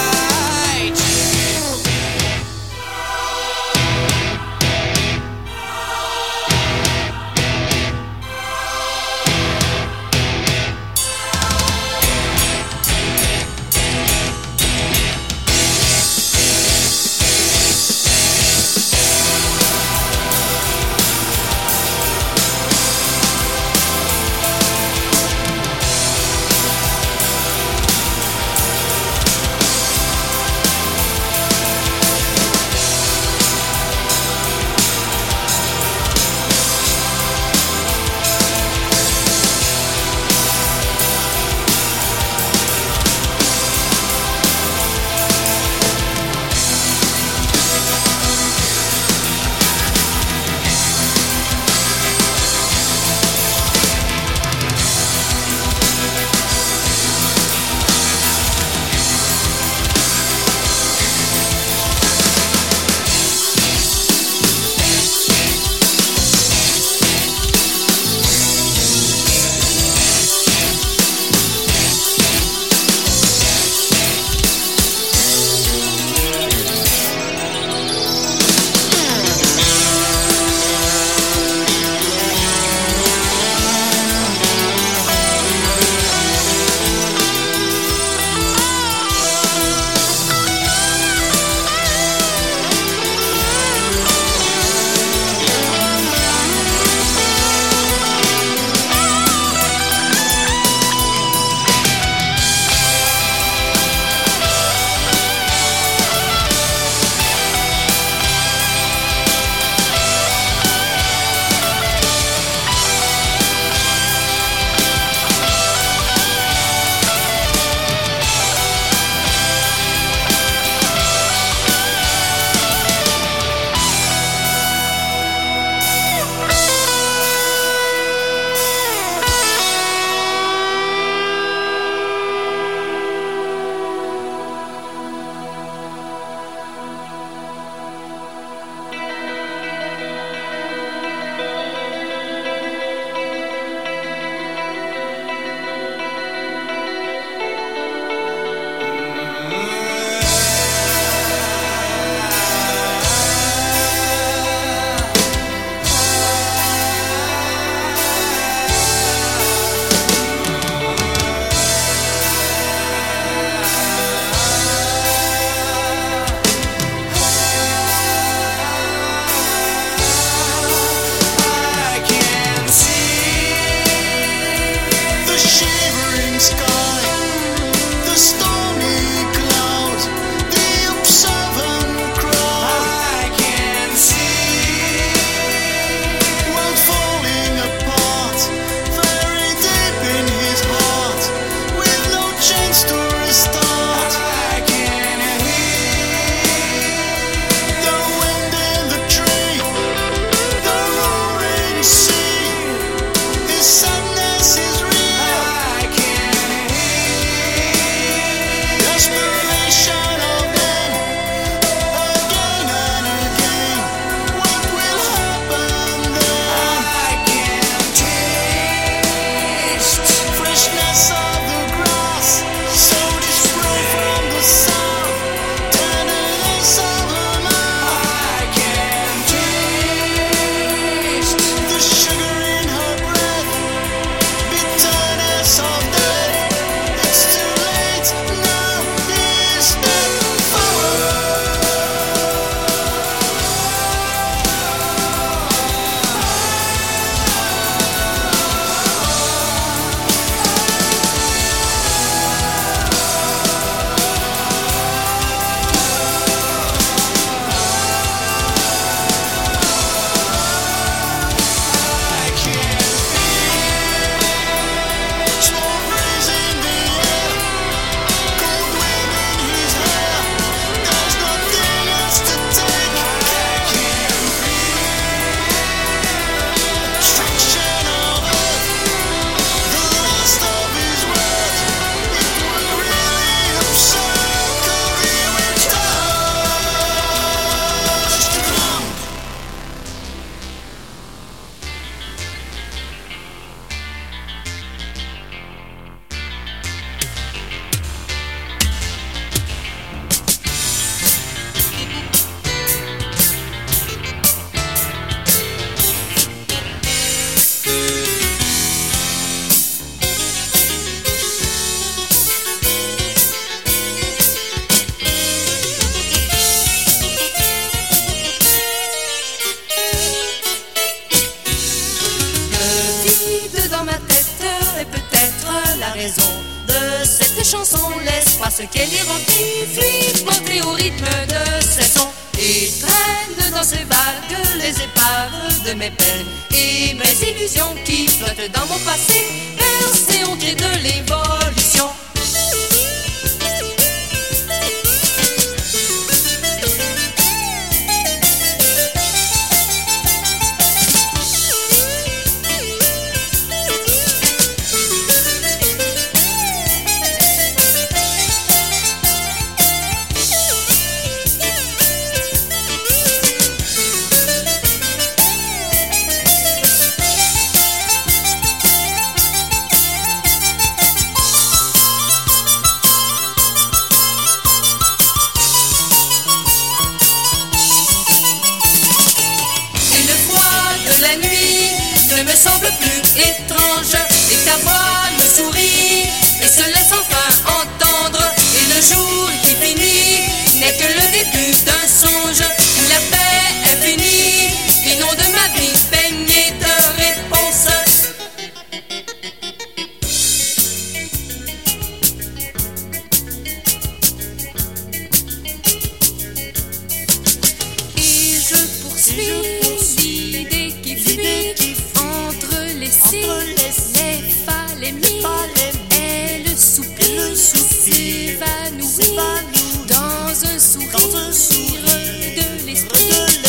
raison de cette chanson. L'espace qu'elle identifie monter au rythme de ses sons. Et traîne dans ses vagues les épaves de mes peines et mes illusions qui flottent dans mon passé, percées au gré de l'évolution. Et ta voix me sourit et se laisse enfin entendre. Et le jour qui finit n'est que le début d'un songe. La paix infinie, l'inonde de ma vie baignée de réponses. Et je poursuis l'idée qui fuit entre les cils. Les mi, et le soupir s'évanouit dans un sourire de l'esprit.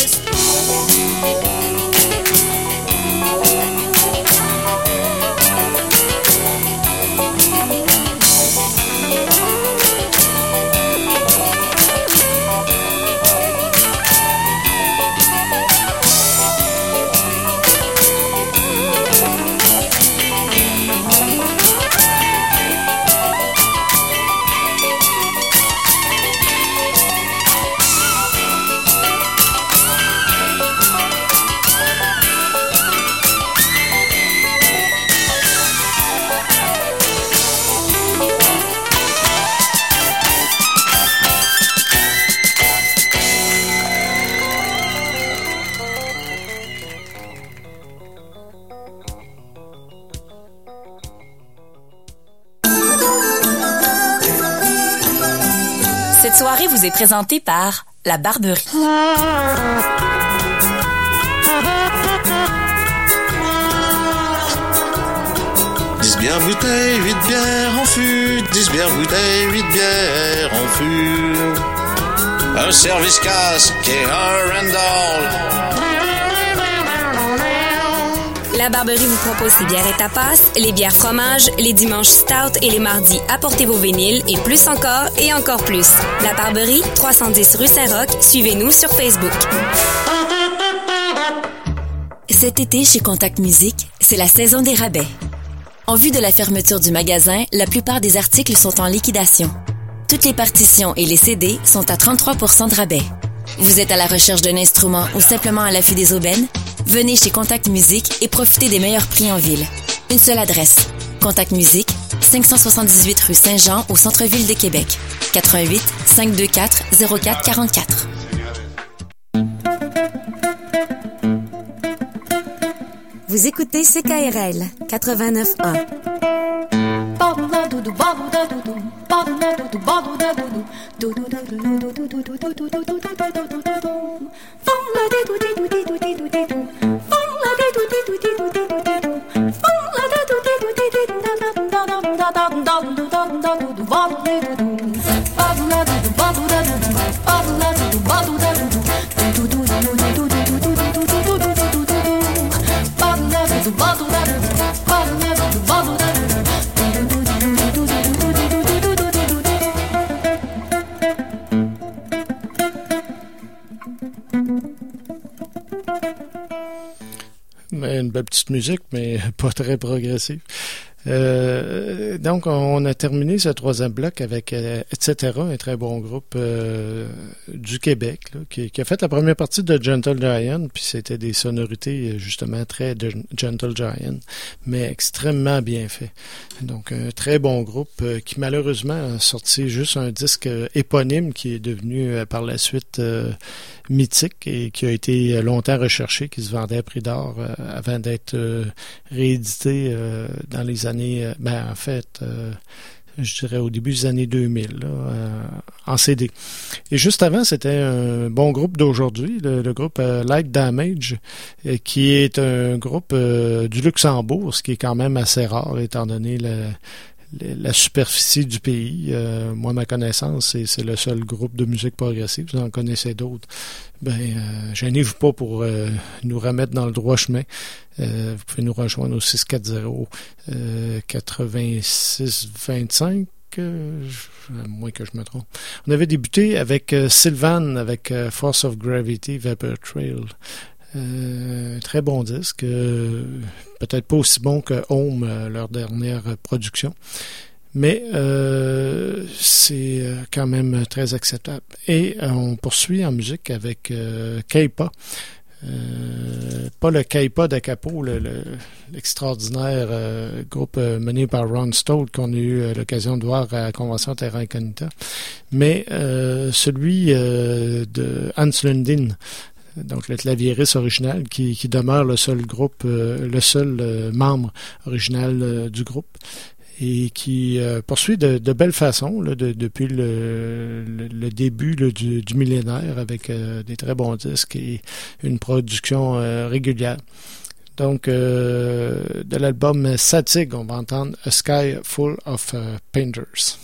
Cette soirée vous est présentée par La Barberie. 10 bières bouteilles, 8 bières en fût. 10 bières bouteilles, 8 bières en fût. Un service casque et un Randall. La Barberie vous propose ses bières et tapas, les bières fromage, les dimanches stout et les mardis apportez vos vinyles et plus encore et encore plus. La Barberie, 310 rue Saint-Roch. Suivez-nous sur Facebook. Cet été, chez Contact Musique, c'est la saison des rabais. En vue de la fermeture du magasin, la plupart des articles sont en liquidation. Toutes les partitions et les CD sont à 33% de rabais. Vous êtes à la recherche d'un instrument ou simplement à l'affût des aubaines? Venez chez Contact Musique et profitez des meilleurs prix en ville. Une seule adresse. Contact Musique, 578 rue Saint-Jean au centre-ville de Québec. 88 524 04 44. Vous écoutez CKRL 89.1. Une belle petite musique, mais pas très progressive. Donc, on a terminé ce troisième bloc avec Etc., un très bon groupe du Québec, là, qui a fait la première partie de Gentle Giant, puis c'était des sonorités justement très de Gentle Giant, mais extrêmement bien fait. Donc, un très bon groupe qui malheureusement a sorti juste un disque éponyme qui est devenu par la suite mythique et qui a été longtemps recherché, qui se vendait à prix d'or avant d'être réédité dans les années... en fait... je dirais au début des années 2000, là, en CD. Et juste avant, c'était un bon groupe d'aujourd'hui, le groupe Light Damage, qui est un groupe du Luxembourg, ce qui est quand même assez rare, étant donné la superficie du pays. Moi, ma connaissance, c'est le seul groupe de musique progressive. Vous en connaissez d'autres. Gênez-vous pas pour nous remettre dans le droit chemin. Vous pouvez nous rejoindre au 640-8625, à moins que je me trompe. On avait débuté avec Sylvan, avec Force of Gravity, Vapor Trail. Très bon disque. Peut-être pas aussi bon que Home, leur dernière production. Mais c'est quand même très acceptable. Et on poursuit en musique avec Kaipa. Pas le Kaipa d'Acapo, l'extraordinaire groupe mené par Ron Stoll qu'on a eu l'occasion de voir à la Convention Terra Incognita, mais celui de Hans Lundin, donc le claviériste original qui demeure le seul groupe, le seul membre original du groupe, et qui poursuit de belle façon depuis le début du millénaire avec des très bons disques et une production régulière. Donc, de l'album Satig, on va entendre A Sky Full of Painters.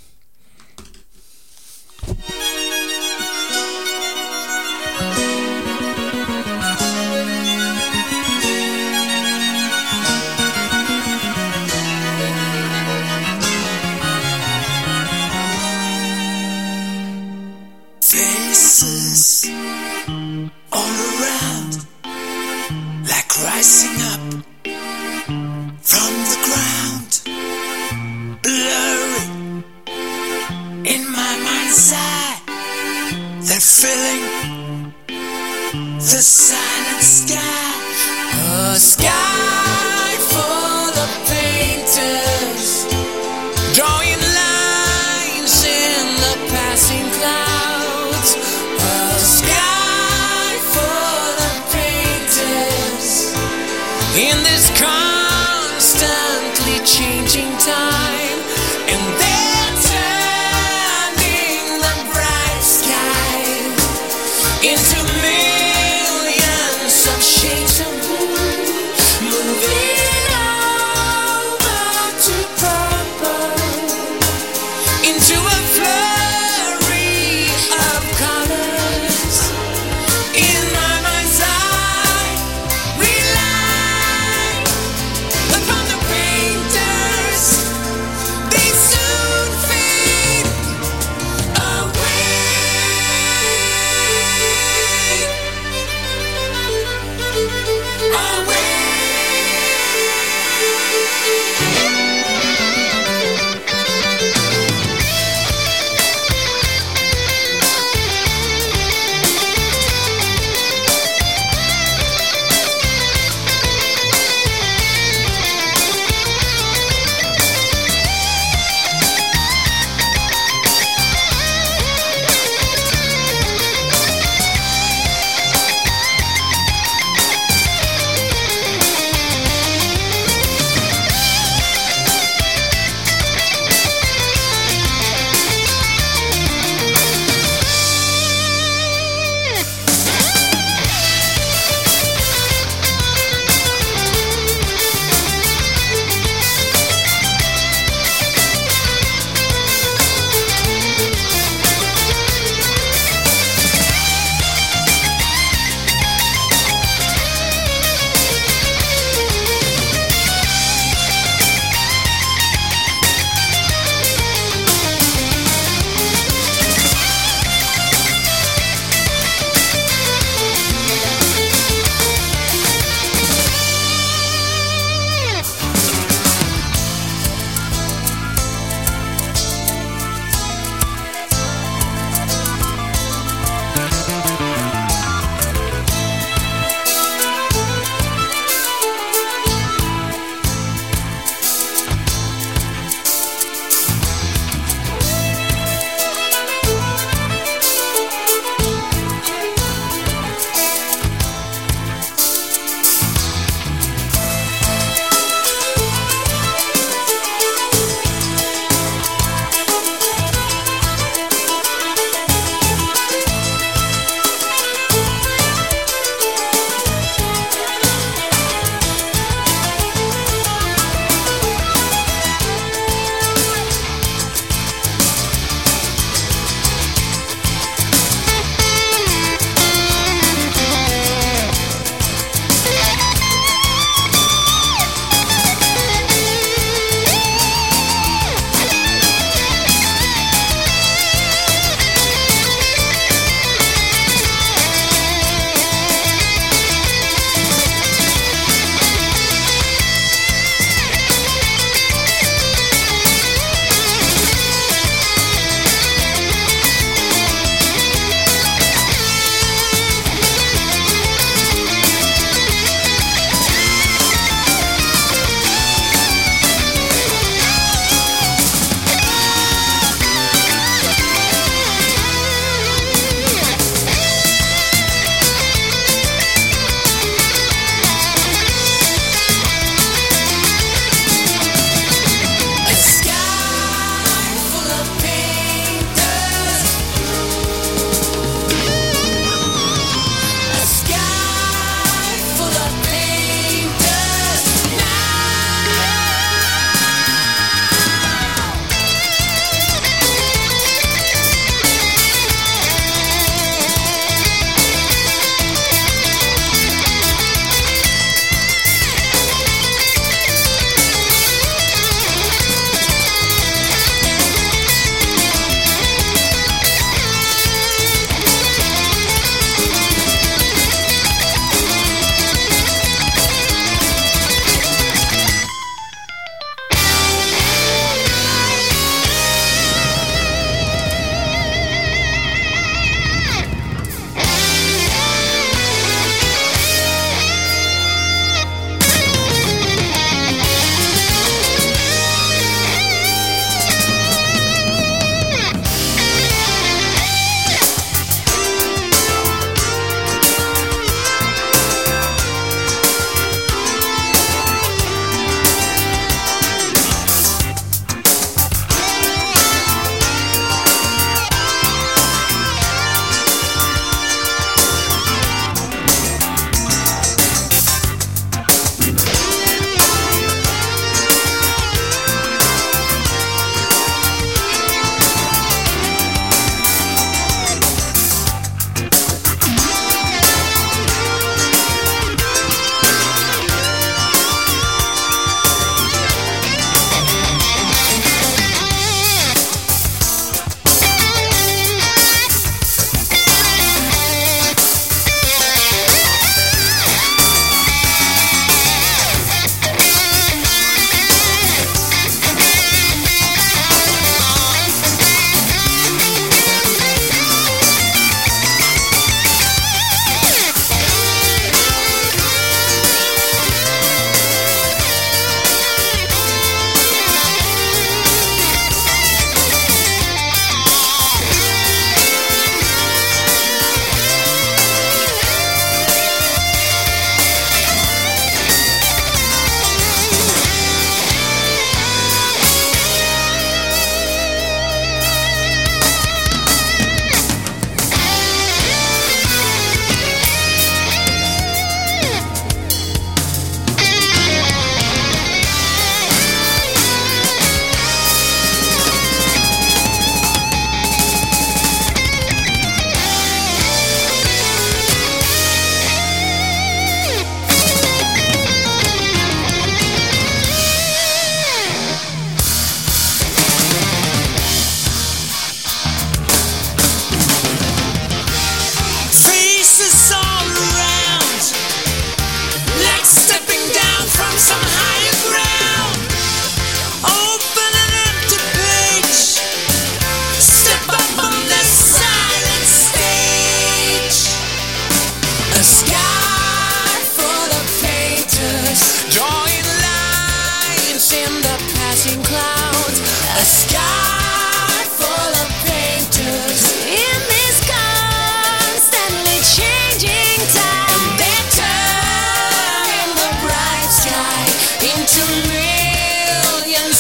Faces all around, like rising up from the ground, blurry in my mind's eye. They're filling the silent sky, a sky full of painters, drawing lines in the passing clouds. In this constantly changing time, and they're turning the bright sky into millions of shades of blue, moving over to purple, into a flurry of colors. In my mind's eye, rely upon the painters.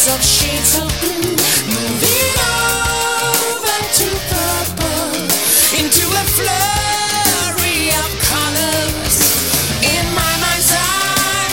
of shades of blue, moving over to purple, into a flurry of colors. In my mind's eye,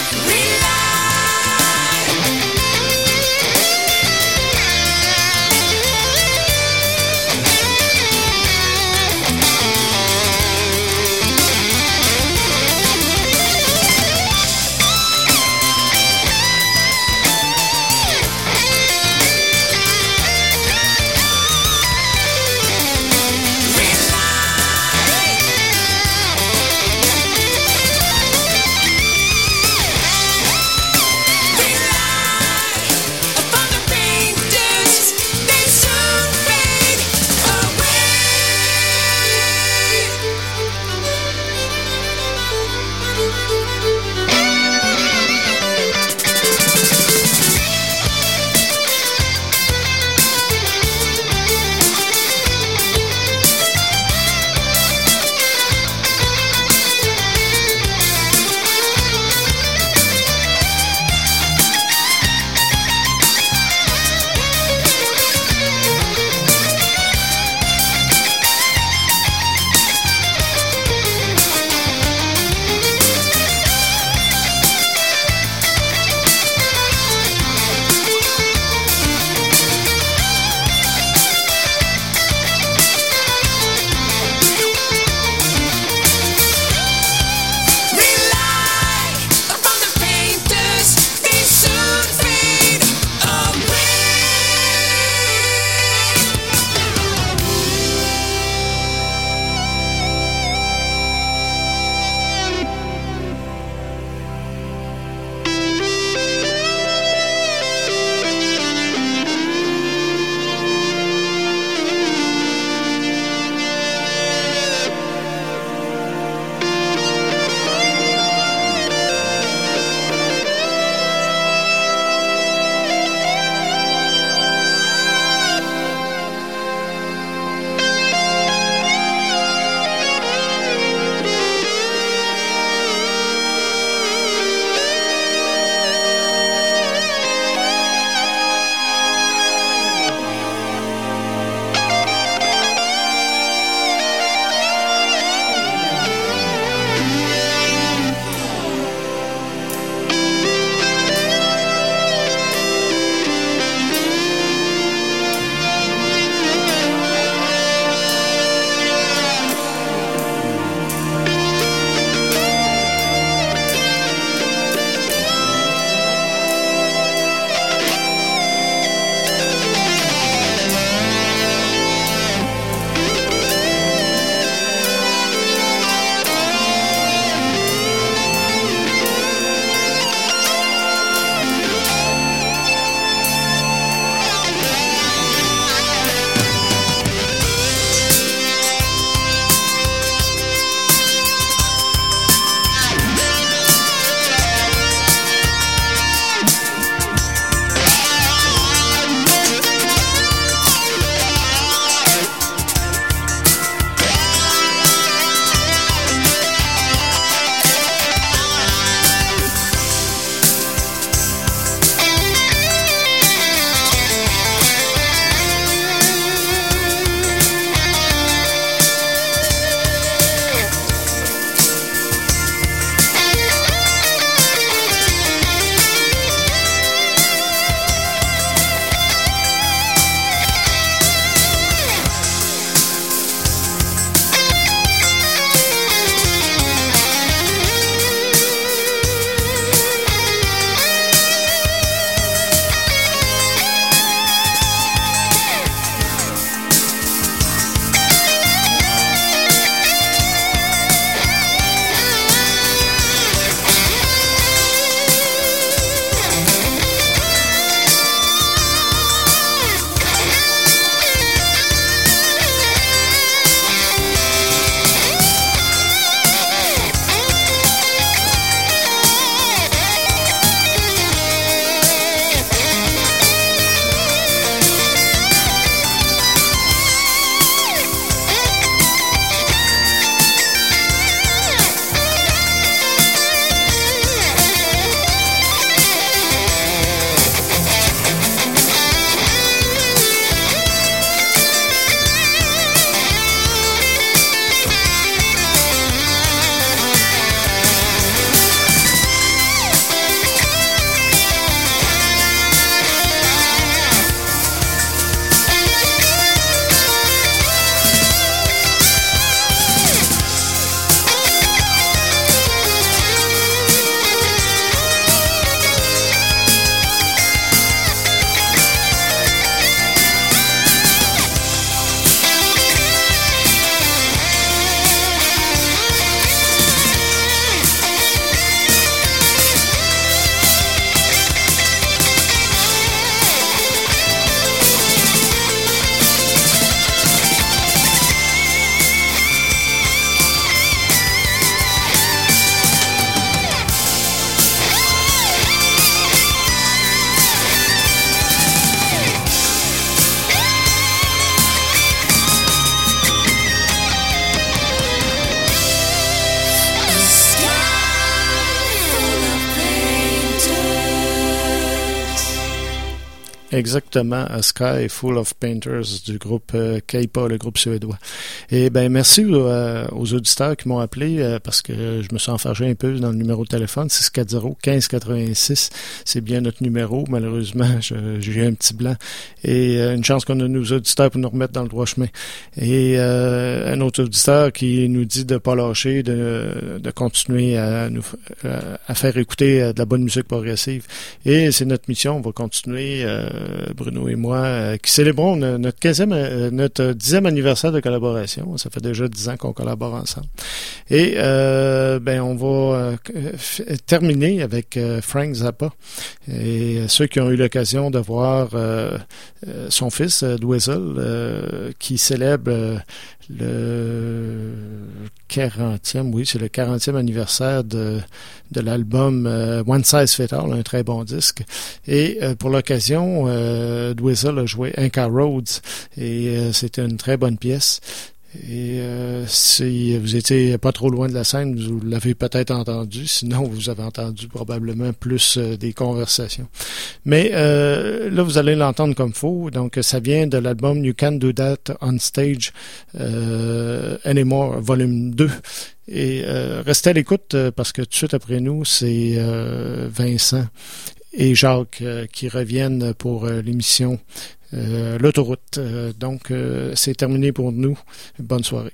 Exactement, A Sky Full of Painters du groupe Keipa, le groupe suédois. Et ben merci aux auditeurs qui m'ont appelé parce que je me suis enfargé un peu dans le numéro de téléphone, 640-1586. C'est bien notre numéro. Malheureusement, j'ai eu un petit blanc. Et une chance qu'on a nos auditeurs pour nous remettre dans le droit chemin. Et un autre auditeur qui nous dit de ne pas lâcher, de continuer à faire écouter de la bonne musique progressive. Et c'est notre mission. On va continuer, Bruno et moi, qui célébrons notre 10e anniversaire de collaboration. Ça fait déjà 10 ans qu'on collabore ensemble. Et on va terminer avec Frank Zappa. Et ceux qui ont eu l'occasion de voir son fils, Dweezil, qui célèbre le 40e, oui, c'est le 40e anniversaire de l'album One Size Fits All, un très bon disque. Et pour l'occasion, Dweezil a joué Inca Roads et c'était une très bonne pièce. Et si vous étiez pas trop loin de la scène, vous l'avez peut-être entendu. Sinon, vous avez entendu probablement plus des conversations. Mais là, vous allez l'entendre comme faux. Donc, ça vient de l'album You Can't Do That on Stage Anymore, volume 2. Et restez à l'écoute parce que tout de suite après nous, c'est Vincent et Jacques qui reviennent pour l'émission L'autoroute. Donc, c'est terminé pour nous. Bonne soirée.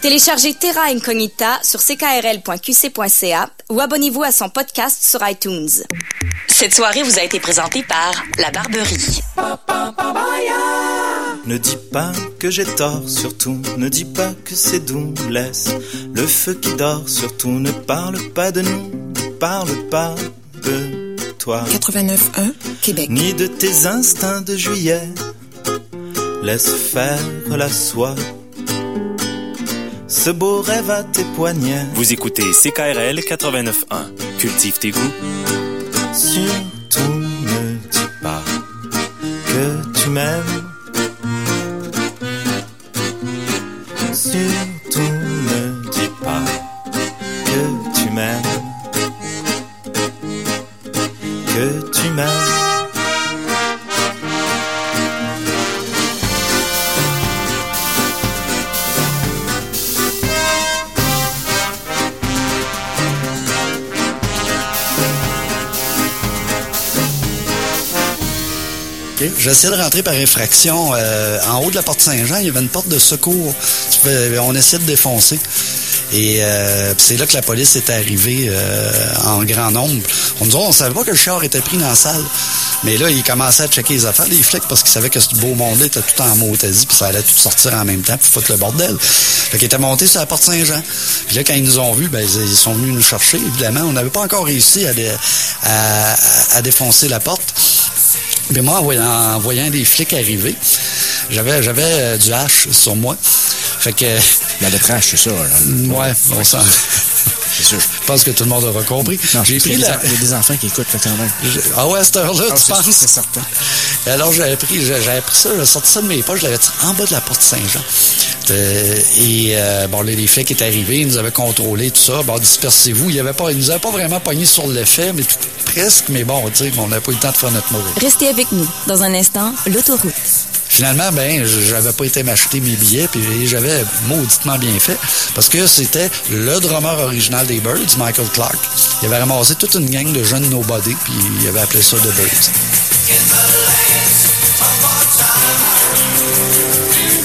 Téléchargez Terra Incognita sur ckrl.qc.ca ou abonnez-vous à son podcast sur iTunes. Cette soirée vous a été présentée par La Barberie. Ne dis pas que j'ai tort, surtout ne dis pas que c'est doux. Laisse le feu qui dort, surtout ne parle pas de nous, ne parle pas de toi. 89.1 Québec. Ni de tes instincts de juillet. Laisse faire la soie. Ce beau rêve à tes poignets. Vous écoutez CKRL 89.1. Cultive tes goûts. Surtout ne dis pas que tu m'aimes. Surtout ne dis pas que tu m'aimes. Que tu m'aimes. Okay. J'essayais de rentrer par infraction. En haut de la porte Saint-Jean, il y avait une porte de secours. On essayait de défoncer. Et c'est là que la police est arrivée en grand nombre. On savait pas que le char était pris dans la salle. Mais là, il commençait à checker les affaires des flics parce qu'il savait que ce beau monde-là était tout en motasie puis ça allait tout sortir en même temps puis foutre le bordel. Fait qu'il était monté sur la porte Saint-Jean. Puis là, quand ils nous ont vus, ben ils sont venus nous chercher. Évidemment, on n'avait pas encore réussi à défoncer la porte. Mais moi, en voyant des flics arriver, j'avais du hache sur moi. Fait que... La lettrage, c'est ça. Là. Ouais, on sent... C'est sûr. Je pense que tout le monde aura compris. Non, il y a des enfants qui écoutent quand même. Ah ouais, à cette heure-là, tu penses? C'est certain. Alors, j'avais pris ça, j'ai sorti ça de mes poches, je l'avais tiré en bas de la porte Saint-Jean. Bon, là, les flics étaient arrivés, ils nous avaient contrôlé, tout ça. Bon, dispersez-vous. Ils nous avaient pas vraiment pogné sur le fait, mais presque, mais bon, tu sais, on n'avait pas eu le temps de faire notre mauvais. Restez avec nous. Dans un instant, l'autoroute. Finalement, j'avais pas été m'acheter mes billets, puis j'avais mauditement bien fait, parce que c'était le drummer original des Byrds, Michael Clark. Il avait ramassé toute une gang de jeunes nobody, puis il avait appelé ça The Byrds.